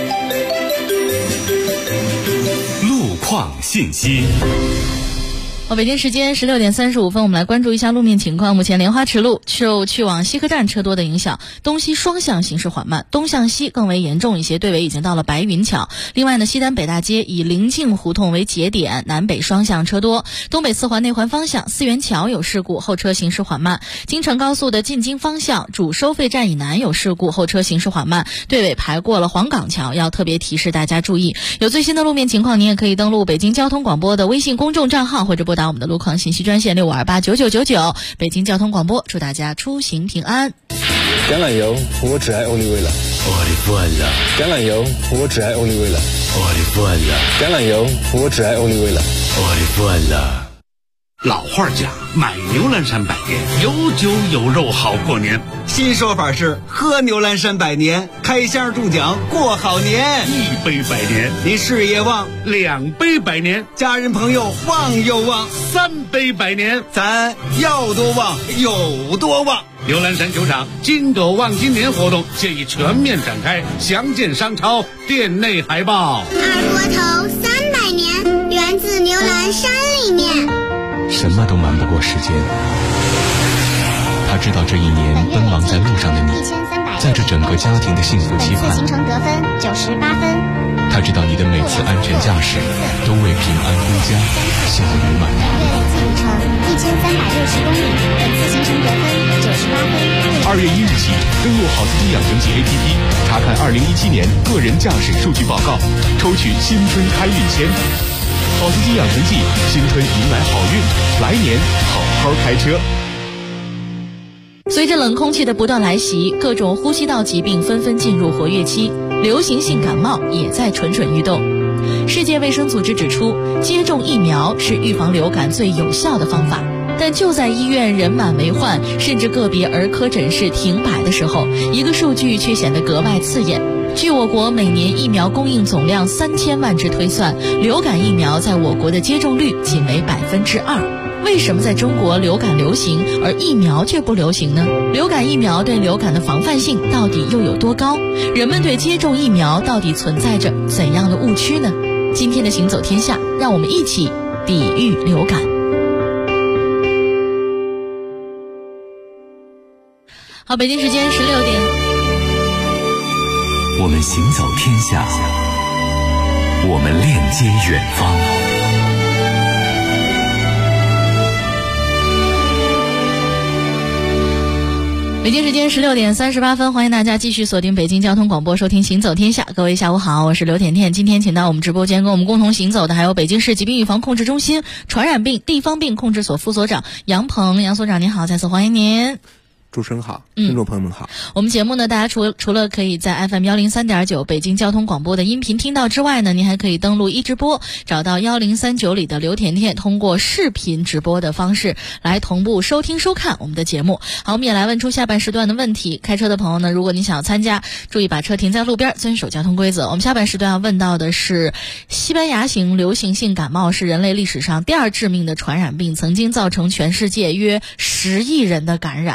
路况信息。 北京时间16点35分，我们来关注一下路面情况。目前莲花池路受去往西客站车多的影响，东西双向行驶缓慢，东向西更为严重一些，队尾已经到了白云桥。另外呢，西单北大街以临近胡同为节点，南北双向车多。东北四环内环方向四元桥有事故，后车行驶缓慢。京承高速的进京方向主收费站以南有事故，后车行驶缓慢，队尾排过了黄岗桥，要特别提示大家注意。有最新的路面情况，您也可以登录北京交通广播的微信公众账号，或者拨打我们的路况信息专线65289999。北京交通广播，祝大家出行平安。 橄榄油，我只爱欧丽味了。 我的饭了。 橄榄油，我只爱欧丽味了。 我的饭了。 橄榄油，我只爱欧丽味了。 我的饭了。 老话讲，买牛栏山百年，有酒有肉好过年。 新说法是喝牛栏山百年，开箱中奖过好年。 1杯百年， 您事业旺 ；2杯百年， 家人朋友旺又旺 ；3杯百年， 咱要多旺有多旺。 牛栏山酒厂金斗旺今年活动现已全面展开，详见商超店内海报。 二锅头300年，源自牛栏山里面。 什么都瞒不过时间。他知道这一年奔忙在路上的你，在这整个家庭的幸福期盼。 行程得分98分。 他知道你的每次安全驾驶都为平安归家笑语满面。 路程1360公里，本次行程得分98分。 2月1日起，登录好司机养成记 APP， 查看2017年个人驾驶数据报告，抽取新春开运签。好司机养成记，新春迎来好运，来年好好开车。 随着冷空气的不断来袭，各种呼吸道疾病纷纷进入活跃期，流行性感冒也在蠢蠢欲动。世界卫生组织指出，接种疫苗是预防流感最有效的方法。但就在医院人满为患，甚至个别儿科诊室停摆的时候，一个数据却显得格外刺眼。据我国每年疫苗供应总量3000万支推算，流感疫苗在我国的接种率仅为2%。为什么在中国流感流行，而疫苗却不流行呢？流感疫苗对流感的防范性到底又有多高？人们对接种疫苗到底存在着怎样的误区呢？今天的行走天下，让我们一起抵御流感。好，北京时间16点。 我们行走天下，我们链接远方。 北京时间16点38分，欢迎大家继续锁定北京交通广播，收听行走天下。各位下午好，我是刘甜甜。今天请到我们直播间跟我们共同行走的还有北京市疾病预防控制中心传染病地方病控制所副所长杨鹏。杨所长您好，再次欢迎您。 主持人好，听众朋友们好。 我们节目呢，大家除了可以在 FM 103.9北京交通广播的音频听到之外呢，您还可以登录一直播，找到1039里的刘甜甜，通过视频直播的方式来同步收听收看我们的节目。好，我们也来问出下半时段的问题。开车的朋友呢，如果你想要参加，注意把车停在路边，遵守交通规则。我们下半时段要问到的是，西班牙型流行性感冒是人类历史上第2致命的传染病，曾经造成全世界约10亿人的感染。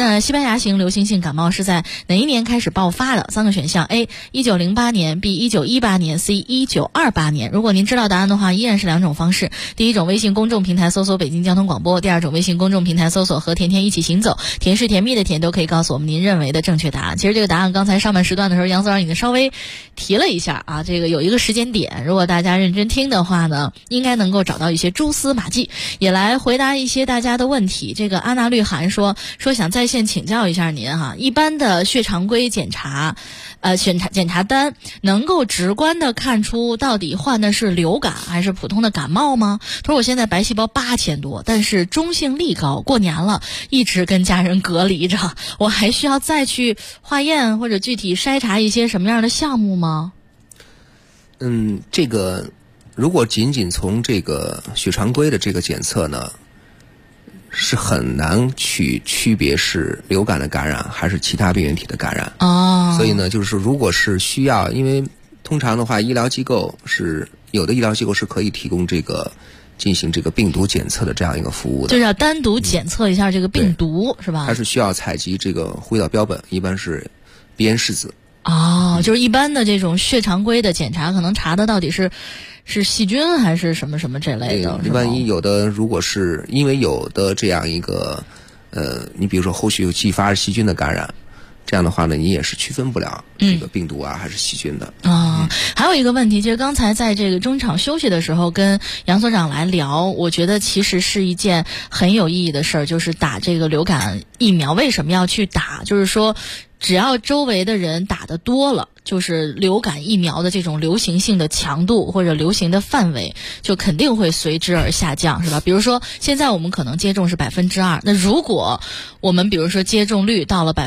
那西班牙型流行性感冒是在哪一年开始爆发的？3个选项 ：A. 1908年 ，B. 1918年 ，C. 1928年。如果您知道答案的话，依然是2种方式。第一种，微信公众平台搜索北京交通广播；第二种，微信公众平台搜索和甜甜一起行走，甜是甜蜜的甜，都可以告诉我们您认为的正确答案。其实这个答案刚才上半时段的时候，杨所长已经稍微提了一下啊，这个有一个时间点，如果大家认真听的话呢，应该能够找到一些蛛丝马迹，也来回答一些大家的问题。这个安娜绿涵说想在线请教一下您哈，一般的血常规检查单能够直观的看出到底患的是流感还是普通的感冒吗？他说我现在白细胞8000多，但是中性粒高，过年了一直跟家人隔离着，我还需要再去化验或者具体筛查一些什么样的项目吗？ 这个如果仅仅从这个血常规的这个检测呢，是很难去区别是流感的感染还是其他病原体的感染。所以呢，就是说如果是需要，因为通常的话，医疗机构是有的医疗机构是可以提供这个进行这个病毒检测的这样一个服务的， 就是要单独检测一下这个病毒，是吧？ 它是需要采集这个呼吸道标本，一般是鼻咽拭子。 就是一般的这种血常规的检查，可能查的到底是细菌还是什么什么这类的。 万一有的，如果是因为有的这样一个你比如说后续有继发细菌的感染，这样的话呢，你也是区分不了这个病毒啊还是细菌的。 还有一个问题，就是刚才在这个中场休息的时候跟杨所长来聊，我觉得其实是一件很有意义的事儿，就是打这个流感疫苗。为什么要去打？就是说只要周围的人打得多了，就是流感疫苗的这种流行性的强度或者流行的范围就肯定会随之而下降，是吧？比如说现在我们可能接种是2%，那如果我们比如说接种率到了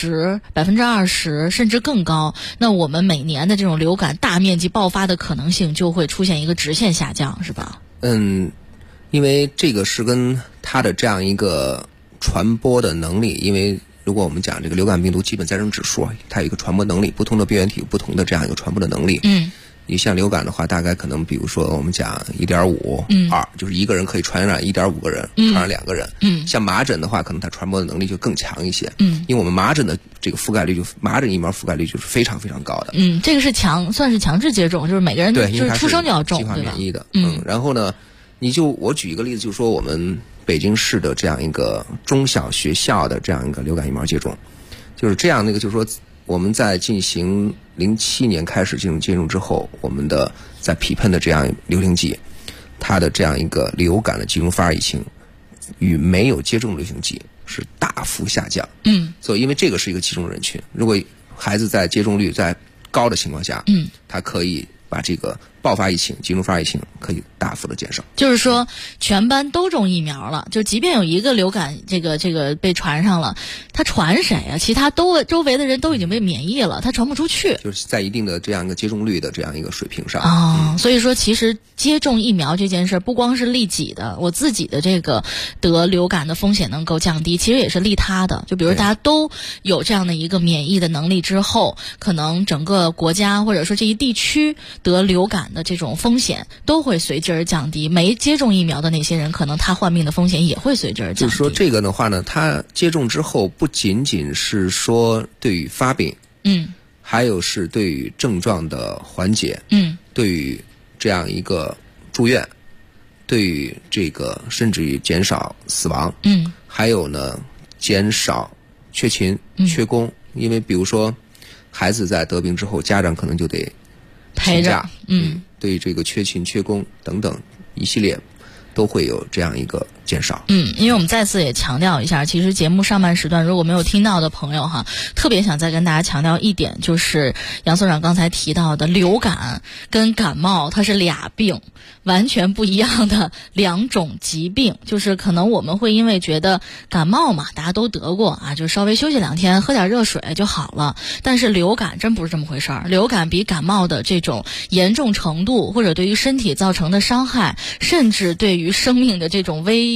10%、20%甚至更高，那我们每年的这种流感大面积爆发的可能性就会出现一个直线下降，是吧？ 因为这个是跟它的这样一个传播的能力，因为如果我们讲这个流感病毒基本载体指数，它有一个传播能力，不同的病原体有不同的这样一个传播的能力。你像流感的话，大概可能比如说我们讲1.5、2，就是一个人可以传染1.5个人，传染2个人。像麻疹的话，可能它传播的能力就更强一些。因为我们麻疹的这个覆盖率麻疹疫苗覆盖率就是非常非常高的。 这个是算是强制接种，就是每个人就是出生就要种， 对吧？计划免疫的。然后呢，我举一个例子，就是说我们北京市的这样一个中小学校的这样一个流感疫苗接种，就是这样就是说我们在进行07年开始进行接种之后，我们的在匹配的这样流行剂，它的这样一个流感的集中发热疫情与没有接种流行剂是大幅下降。所以因为这个是一个集中人群，如果孩子在接种率在高的情况下，它可以把这个爆发疫情、集中发热疫情可以大幅的减少。 就是说全班都种疫苗了，就即便有一个流感这个被传上了，他传谁啊？其他周围的人都已经被免疫了，他传不出去。 就是在一定的这样一个接种率的这样一个水平上。 所以说其实接种疫苗这件事不光是利己的，我自己的这个得流感的风险能够降低，其实也是利他的。就比如大家都有这样的一个免疫的能力之后，可能整个国家或者说这一地区得流感的这种风险都会随之而降低，没接种疫苗的那些人，可能他患病的风险也会随之而降低。 就是说这个的话呢，他接种之后不仅仅是说对于发病，还有是对于症状的缓解，对于这样一个住院，对于这个甚至于减少死亡，还有呢减少缺勤、缺工，因为比如说孩子在得病之后，家长可能就得陪着， 对于这个缺勤、缺工等等一系列都会有这样一个减少。 因为我们再次也强调一下，其实节目上半时段如果没有听到的朋友哈，特别想再跟大家强调一点，就是杨所长刚才提到的流感跟感冒它是俩病，完全不一样的2种疾病。就是可能我们会因为觉得感冒嘛，大家都得过啊，就稍微休息2天，喝点热水就好了。但是流感真不是这么回事儿，流感比感冒的这种严重程度，或者对于身体造成的伤害，甚至对于生命的这种威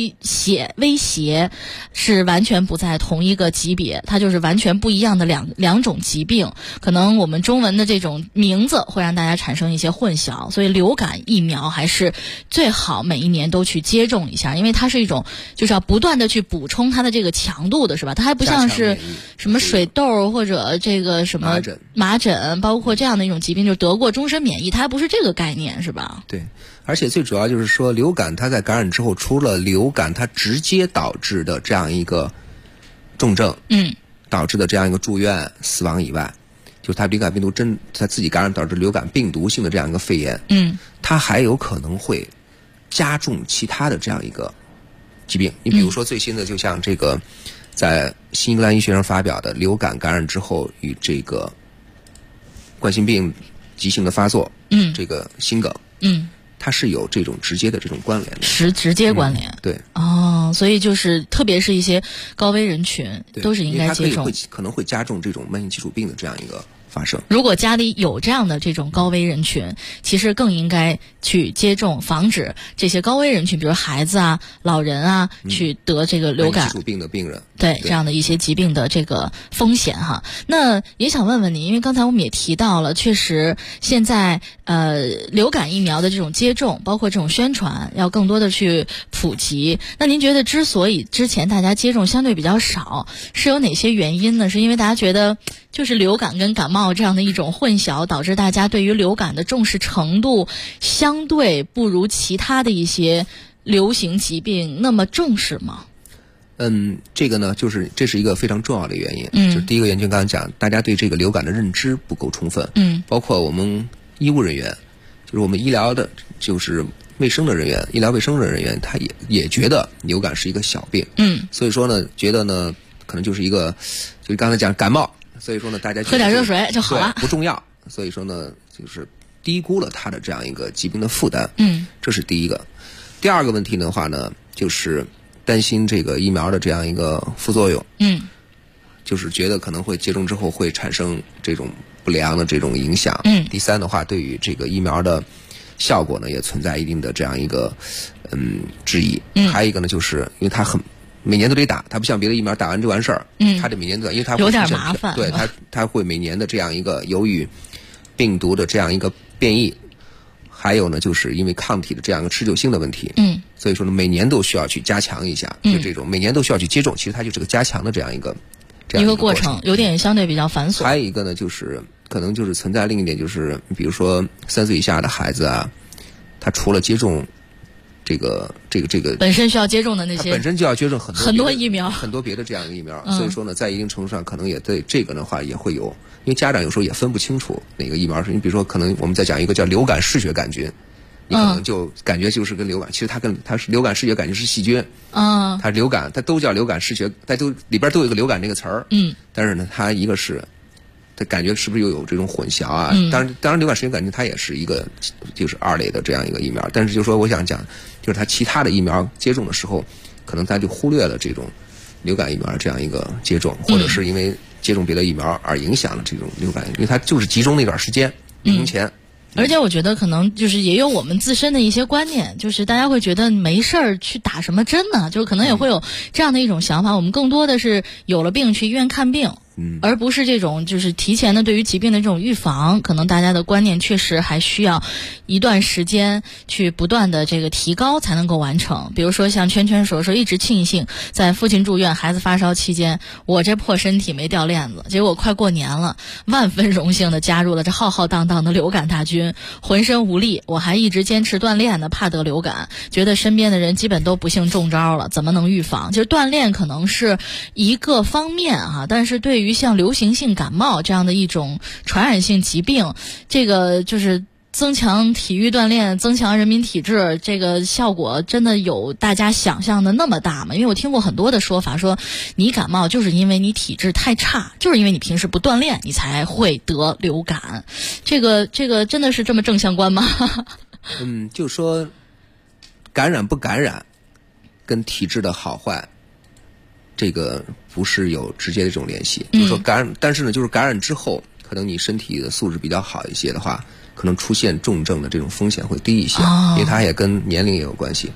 威胁是完全不在同一个级别，它就是完全不一样的两种疾病。可能我们中文的这种名字会让大家产生一些混淆，所以流感疫苗还是最好每一年都去接种一下，因为它是一种就是要不断的去补充它的这个强度的，是吧？它还不像是什么水痘或者这个什么麻疹，包括这样的一种疾病，就得过终身免疫，它还不是这个概念，是吧？ 对，而且最主要就是说，流感它在感染之后，除了流感它直接导致的这样一个重症，导致的这样一个住院死亡以外，就是它流感病毒它自己感染导致流感病毒性的这样一个肺炎，它还有可能会加重其他的这样一个疾病。你比如说最新的，就像这个在新英格兰医学上发表的流感感染之后与这个冠心病急性的发作，这个心梗，它是有这种直接的这种关联的， 直接关联， 对， 所以就是特别是一些高危人群都是应该接种， 可能会加重这种慢性基础病的这样一个发生。 如果家里有这样的这种高危人群，其实更应该去接种，防止这些高危人群，比如孩子啊、老人啊，去得这个流感、 慢性基础病的病人， 对这样的一些疾病的这个风险哈。那也想问问您，因为刚才我们也提到了，确实现在流感疫苗的这种接种，包括这种宣传，要更多的去普及。那您觉得之所以之前大家接种相对比较少，是有哪些原因呢？是因为大家觉得就是流感跟感冒这样的一种混淆，导致大家对于流感的重视程度相对不如其他的一些流行疾病那么重视吗？ 这个呢，就是这是一个非常重要的原因。就是第一个原因，就刚刚讲，大家对这个流感的认知不够充分。包括我们医务人员，就是我们医疗的，就是卫生的人员，医疗卫生的人员，他也觉得流感是一个小病。所以说呢，觉得呢，可能就是一个，就是刚才讲感冒。所以说呢，大家喝点热水就好了， 不重要。所以说呢，就是低估了它的这样一个疾病的负担。这是第一个。第二个问题的话呢，就是担心这个疫苗的这样一个副作用。就是觉得可能会接种之后会产生这种不良的这种影响。第三的话，对于这个疫苗的效果呢，也存在一定的这样一个质疑。还有一个呢，就是因为它每年都得打，它不像别的疫苗打完就完事儿，它得每年都打，因为它会有点麻烦， 对它会每年的这样一个由于病毒的这样一个变异，还有呢就是因为抗体的这样一个持久性的问题，所以说呢每年都需要去加强一下，就这种每年都需要去接种，其实它就是个加强的这样一个过程，有点相对比较繁琐。 还有一个呢，就是可能就是存在另一点，就是比如说3岁以下的孩子啊，他除了接种这个本身需要接种的那些， 本身就要接种很多疫苗， 很多别的这样一个疫苗，所以说呢，在一定程度上可能也对这个的话也会有，因为家长有时候也分不清楚哪个疫苗是。你比如说，可能我们在讲一个叫流感嗜血杆菌，你可能就感觉就是跟流感，其实它是流感嗜血杆菌是细菌，它流感它都叫流感嗜血，它都里边都有一个流感这个词儿，但是呢，它一个是。它感觉是不是又有这种混淆啊？当然，流感嗜血杆菌它也是一个就是2类的这样一个疫苗，但是就是说我想讲，就是它其他的疫苗接种的时候，可能它就忽略了这种流感疫苗这样一个接种，或者是因为接种别的疫苗而影响了这种流感，因为它就是集中那段时间疫情前。 而且我觉得可能就是也有我们自身的一些观念，就是大家会觉得没事儿去打什么针呢？就可能也会有这样的一种想法。我们更多的是有了病去医院看病，而不是这种就是提前的对于疾病的这种预防。可能大家的观念确实还需要一段时间去不断的这个提高才能够完成。比如说像圈圈说一直庆幸在父亲住院、孩子发烧期间，我这破身体没掉链子，结果快过年了，万分荣幸的加入了这浩浩荡荡的流感大军，浑身无力，我还一直坚持锻炼呢，怕得流感，觉得身边的人基本都不幸中招了，怎么能预防？就是锻炼可能是一个方面啊，但是对于像流行性感冒这样的一种传染性疾病，这个就是增强体育锻炼，增强人民体质，这个效果真的有大家想象的那么大吗？因为我听过很多的说法，说你感冒就是因为你体质太差，就是因为你平时不锻炼，你才会得流感。这个真的是这么正相关吗？ 就说感染不感染跟体质的好坏，这个不是有直接的这种联系。就是说感染，但是呢，就是感染之后，可能你身体的素质比较好一些的话，可能出现重症的这种风险会低一些，因为它也跟年龄也有关系。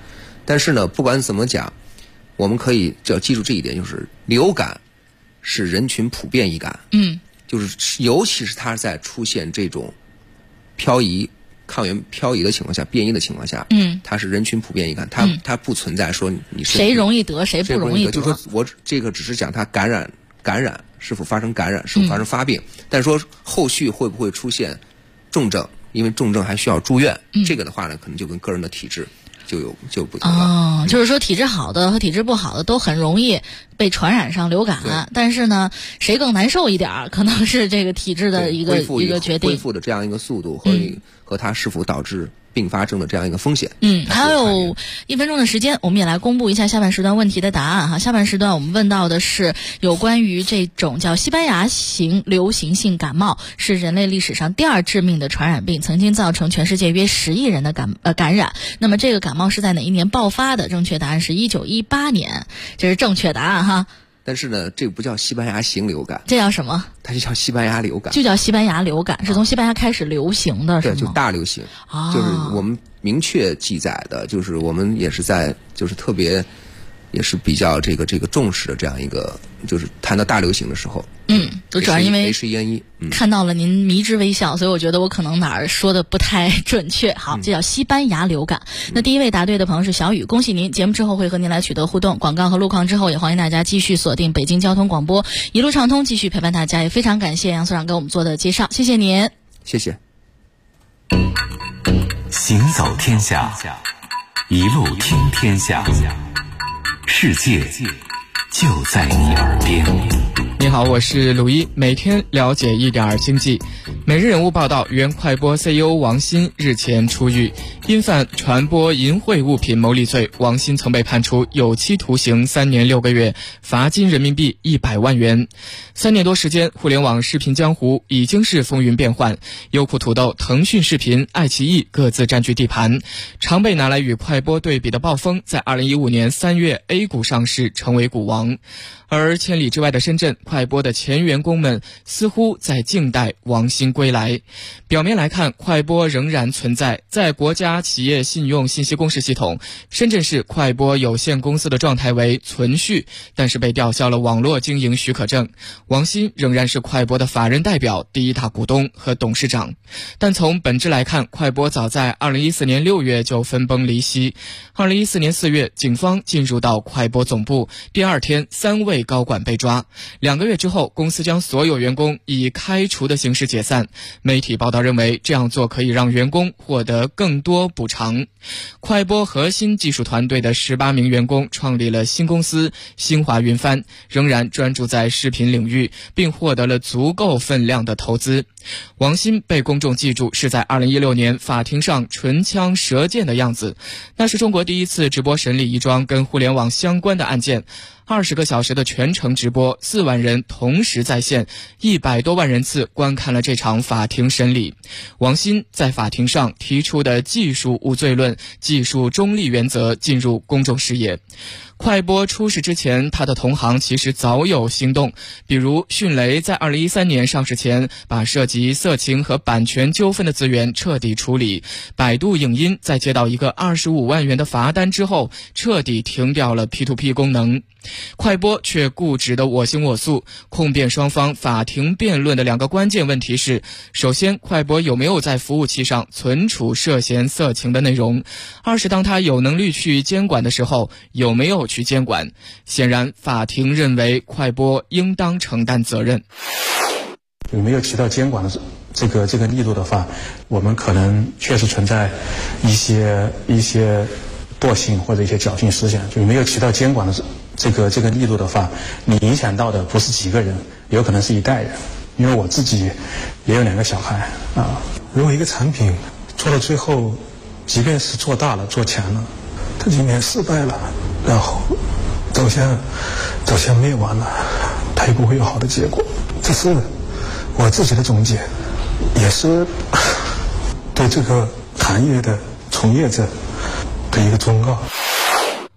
但是呢，不管怎么讲，我们可以只要记住这一点，就是流感是人群普遍易感。就是尤其是它在出现这种抗原漂移的情况下，变异的情况下，它是人群普遍易感，它不存在说你谁容易得谁不容易得， 就是说我这个只是讲它感染是否发生感染，是否发生发病，但是说后续会不会出现重症，因为重症还需要住院，这个的话呢，可能就跟个人的体质就不同了。 就是说体质好的和体质不好的都很容易被传染上流感，但是呢，谁更难受一点，可能是这个体质的一个决定， 恢复的这样一个速度和它是否导致并发症的这样一个风险。 还有1分钟的时间，我们也来公布一下下半时段问题的答案哈。下半时段我们问到的是有关于这种叫西班牙型流行性感冒，是人类历史上第2致命的传染病，曾经造成全世界约10亿人的感染。那么这个感冒是在哪一年爆发的？正确答案是1918年，这是正确答案哈。 但是呢，这个不叫西班牙型流感， 这叫什么？ 它就叫西班牙流感， 就叫西班牙流感，是从西班牙开始流行的，是吗？ 对，就大流行，就是我们明确记载的，就是我们也是在就是特别也是比较这个重视的这样一个，就是谈到大流行的时候， 主要因为 H1N1 看到了您迷之微笑，所以我觉得我可能哪儿说的不太准确。好，这叫西班牙流感。那第一位答对的朋友是小雨，恭喜您！节目之后会和您来取得互动，广告和路况之后也欢迎大家继续锁定北京交通广播，一路畅通，继续陪伴大家。也非常感谢杨所长给我们做的介绍，谢谢您， 谢谢。 行走天下，一路听天下，世界就在你耳边。 你好，我是鲁一，每天了解一点经济。每日人物报道，原快播 CEO 王鑫日前出狱，因犯传播淫秽物品牟利罪，王鑫曾被判处有期徒刑3年6个月，罚金人民币100万元。3年多时间，互联网视频江湖已经是风云变幻，优酷、土豆、腾讯视频、爱奇艺各自占据地盘，常被拿来与快播对比的暴风，在2015年3月 A 股上市，成为股王。而千里之外的深圳，快播的前员工们似乎在静待王鑫归来。表面来看，快播仍然存在，在国家企业信用信息公示系统，深圳市快播有限公司的状态为存续，但是被吊销了网络经营许可证。王鑫仍然是快播的法人代表、第一大股东和董事长。但从本质来看，快播早在2014年6月就分崩离析。2014年4月，警方进入到快播总部，第2天3位高管被抓，2个月之后，公司将所有员工以开除的形式解散。媒体报道认为，这样做可以让员工获得更多补偿。快播核心技术团队的18名员工创立了新公司新华云帆，仍然专注在视频领域，并获得了足够分量的投资。王鑫被公众记住是在2016年法庭上唇枪舌剑的样子，那是中国第一次直播审理一桩跟互联网相关的案件。20个小时的全程直播，4万人同时在线，100多万人次观看了这场法庭审理。王鑫在法庭上提出的技术无罪论、技术中立原则进入公众视野。快播出事之前，他的同行其实早有行动，比如迅雷在2013年上市前，把涉及色情和版权纠纷的资源彻底处理；百度影音在接到一个25万元的罚单之后，彻底停掉了 P2P 功能。快播却固执的我行我素，控辩双方法庭辩论的2个关键问题是：首先，快播有没有在服务器上存储涉嫌色情的内容；2是当他有能力去监管的时候，有没有去监管。显然，法庭认为快播应当承担责任。 有没有起到监管的这个力度的话，我们可能确实存在一些惰性或者一些侥幸思想。就没有起到监管的这个力度的话，你影响到的不是几个人，有可能是一代人。因为我自己也有2个小孩啊。如果一个产品做到最后，即便是做大了、做强了，它今年失败了，然后走向灭亡了，它也不会有好的结果。这是我自己的总结，也是对这个行业的从业者的一个忠告。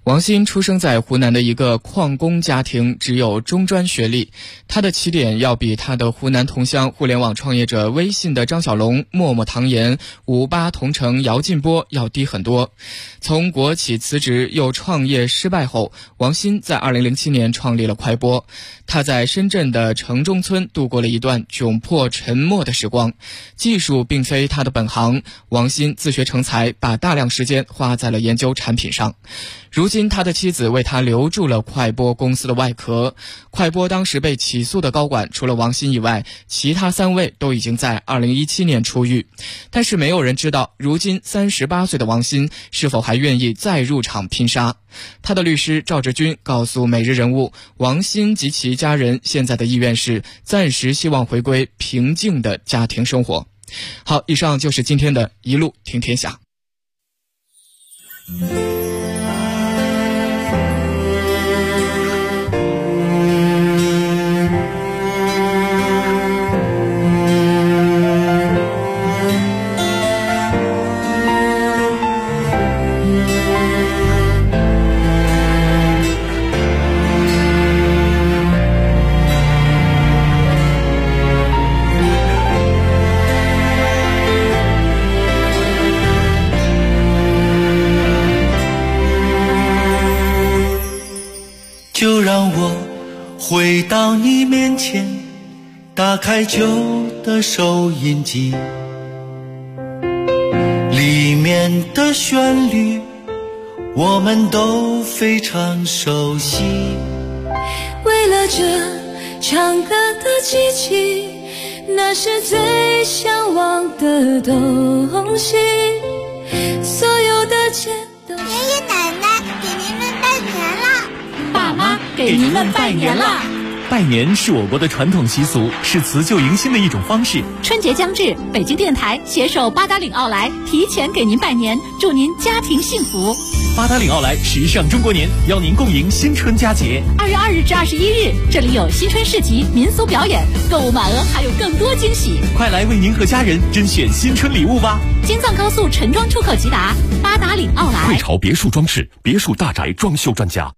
王鑫出生在湖南的一个矿工家庭，只有中专学历。他的起点要比他的湖南同乡互联网创业者微信的张小龙、陌陌唐岩、58同城姚劲波要低很多。从国企辞职又创业失败后，王鑫在2007年创立了快播。他在深圳的城中村度过了一段窘迫沉默的时光。技术并非他的本行，王鑫自学成才，把大量时间花在了研究产品上。如今他的妻子为他留住了快播公司的外壳。快播当时被起诉的高管除了王鑫以外，其他3位都已经在2017年出狱。但是没有人知道，如今38岁的王鑫是否还愿意再入场拼杀。他的律师赵志军告诉每日人物，王鑫及其家人现在的意愿是暂时希望回归平静的家庭生活。好，以上就是今天的一路听天下。 就让我回到你面前，打开旧的收音机，里面的旋律我们都非常熟悉。 为了这唱歌的机器，那是最向往的东西，所有的钱都爷爷奶奶给您们拜年了， 爸妈给您们拜年啦！ 拜年是我国的传统习俗，是辞旧迎新的一种方式。 春节将至，北京电台携手八达岭奥莱提前给您拜年，祝您家庭幸福。 八达岭奥莱时尚中国年，邀您共迎新春佳节。 2月2日至21日，这里有新春市集、民俗表演，购物满额还有更多惊喜。 快来为您和家人甄选新春礼物吧！ 京藏高速陈庄出口即达，八达岭奥莱。 汇潮别墅装饰，别墅大宅装修专家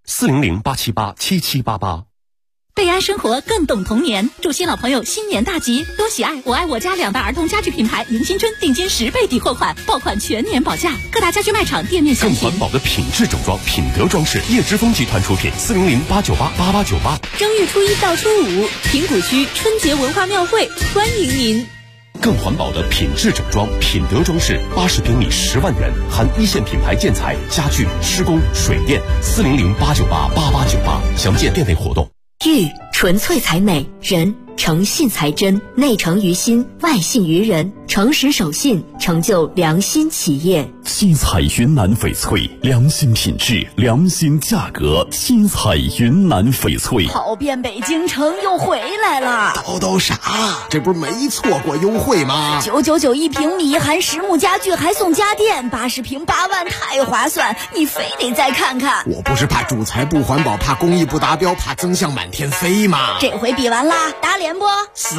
，400-878-7788。 贝安生活更懂童年，祝新老朋友新年大吉，多喜爱我爱我家2大儿童家具品牌，迎新春定金10倍抵货款，爆款全年保价，各大家居卖场店面详情。更环保的品质整装，品德装饰，叶之峰集团出品，400-898-8898。 正月初1到初5，平谷区春节文化庙会欢迎您。 更环保的品质整装，品德装饰，80平米10万元，含一线品牌建材、家具、施工、水电，400-898-8898。详见店内活动。 玉纯粹才美，人诚信才真，内诚于心，外信于人，诚实守信，成就良心企业。 新彩云南翡翠，良心品质，良心价格。新彩云南翡翠， 跑遍北京城又回来了。 叨啥？这不是没错过优惠吗 ？999一平米，含实木家具还送家电，80平8万，太划算！你非得再看看。 我不是怕主材不环保，怕工艺不达标，怕增项满天飞吗？ 这回比完啦，打脸不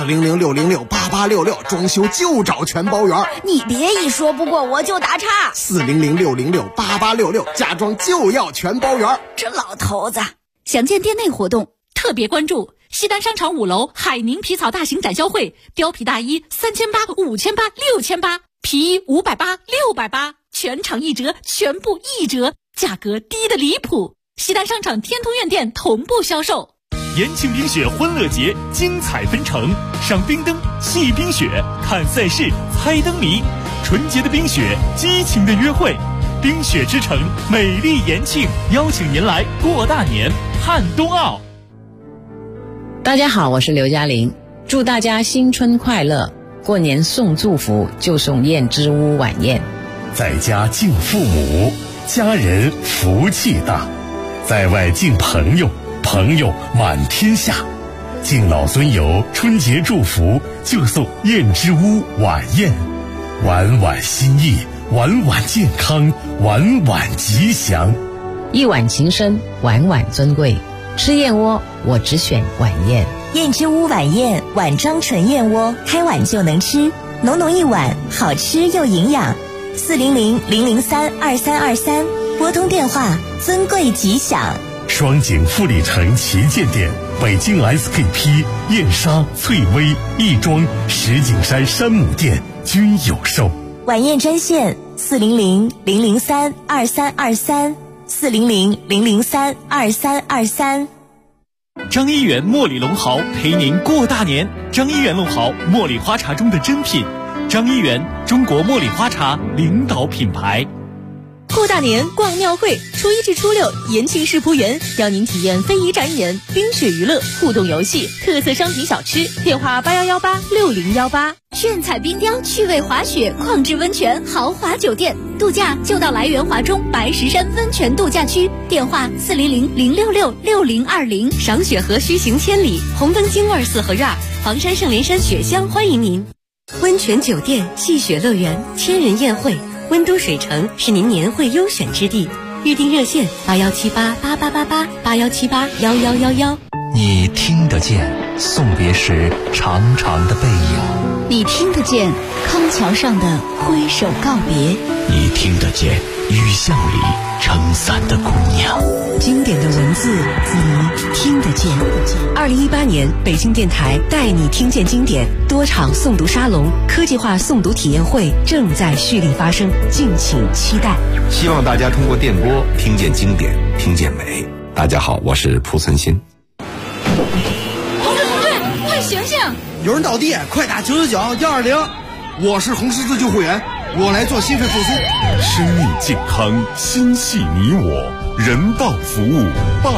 ？400-606-8866，装修就找全包圆。 你别一说不过我就打岔。 400-606-8866，家装就要全包圆。 这老头子， 详见店内活动，特别关注西单商场5楼海宁皮草大型展销会，貂皮大衣3800、5800、6800，皮衣580、680，全场1折，全部1折，价格低得离谱。西单商场天通苑店同步销售。 延庆冰雪欢乐节精彩纷呈，上冰灯、戏冰雪、看赛事、猜灯谜，纯洁的冰雪，激情的约会。冰雪之城，美丽延庆，邀请您来过大年，看冬奥。 大家好，我是刘嘉玲，祝大家新春快乐！过年送祝福就送燕之屋晚宴， 在家敬父母，家人福气大；在外敬朋友，朋友满天下。敬老尊游，春节祝福就送燕之屋晚宴，晚晚心意，晚晚健康，晚晚吉祥。 一碗情深，晚晚尊贵。吃燕窝，我只选晚宴。 燕之屋晚宴，碗装纯燕窝，开碗就能吃，浓浓一碗，好吃又营养。 400-003-2323，拨通电话，尊贵吉祥。 双井富力城旗舰店、北京 SKP、燕莎、翠微、亦庄、石景山山姆店均有售。 晚宴专线400-003-2323。400-003-2323。 张一元茉莉龙豪陪您过大年。张一元龙豪，茉莉花茶中的珍品。张一元，中国茉莉花茶领导品牌。 过大年逛庙会，初一至初六，延庆世仆园邀您体验非遗展演、冰雪娱乐、互动游戏、特色商品小吃。电话81186018。 炫彩冰雕、趣味滑雪、旷智温泉、豪华酒店，度假就到来源华中白石山温泉度假区。电话400-066-6020。赏雪河须行千里，红灯京味四合院，房山圣莲山雪乡欢迎您。温泉酒店、戏雪乐园、千人宴会。温都水城是您年会优选之地，预订热线8178888881781111。 你听得见送别时长长的背影， 你听得见康桥上的挥手告别， 你听得见雨巷里撑伞的姑娘。 经典的文字，你听得见。 2018年，北京电台带你听见经典多场诵读沙龙、科技化诵读体验会正在蓄力发生，敬请期待。 希望大家通过电波听见经典，听见美。大家好，我是蒲存昕。 同志，快醒醒！ 有人倒地，快打999-120。我是红十字救护员，我来做心肺复苏。 生命健康，心系你我，人道服务。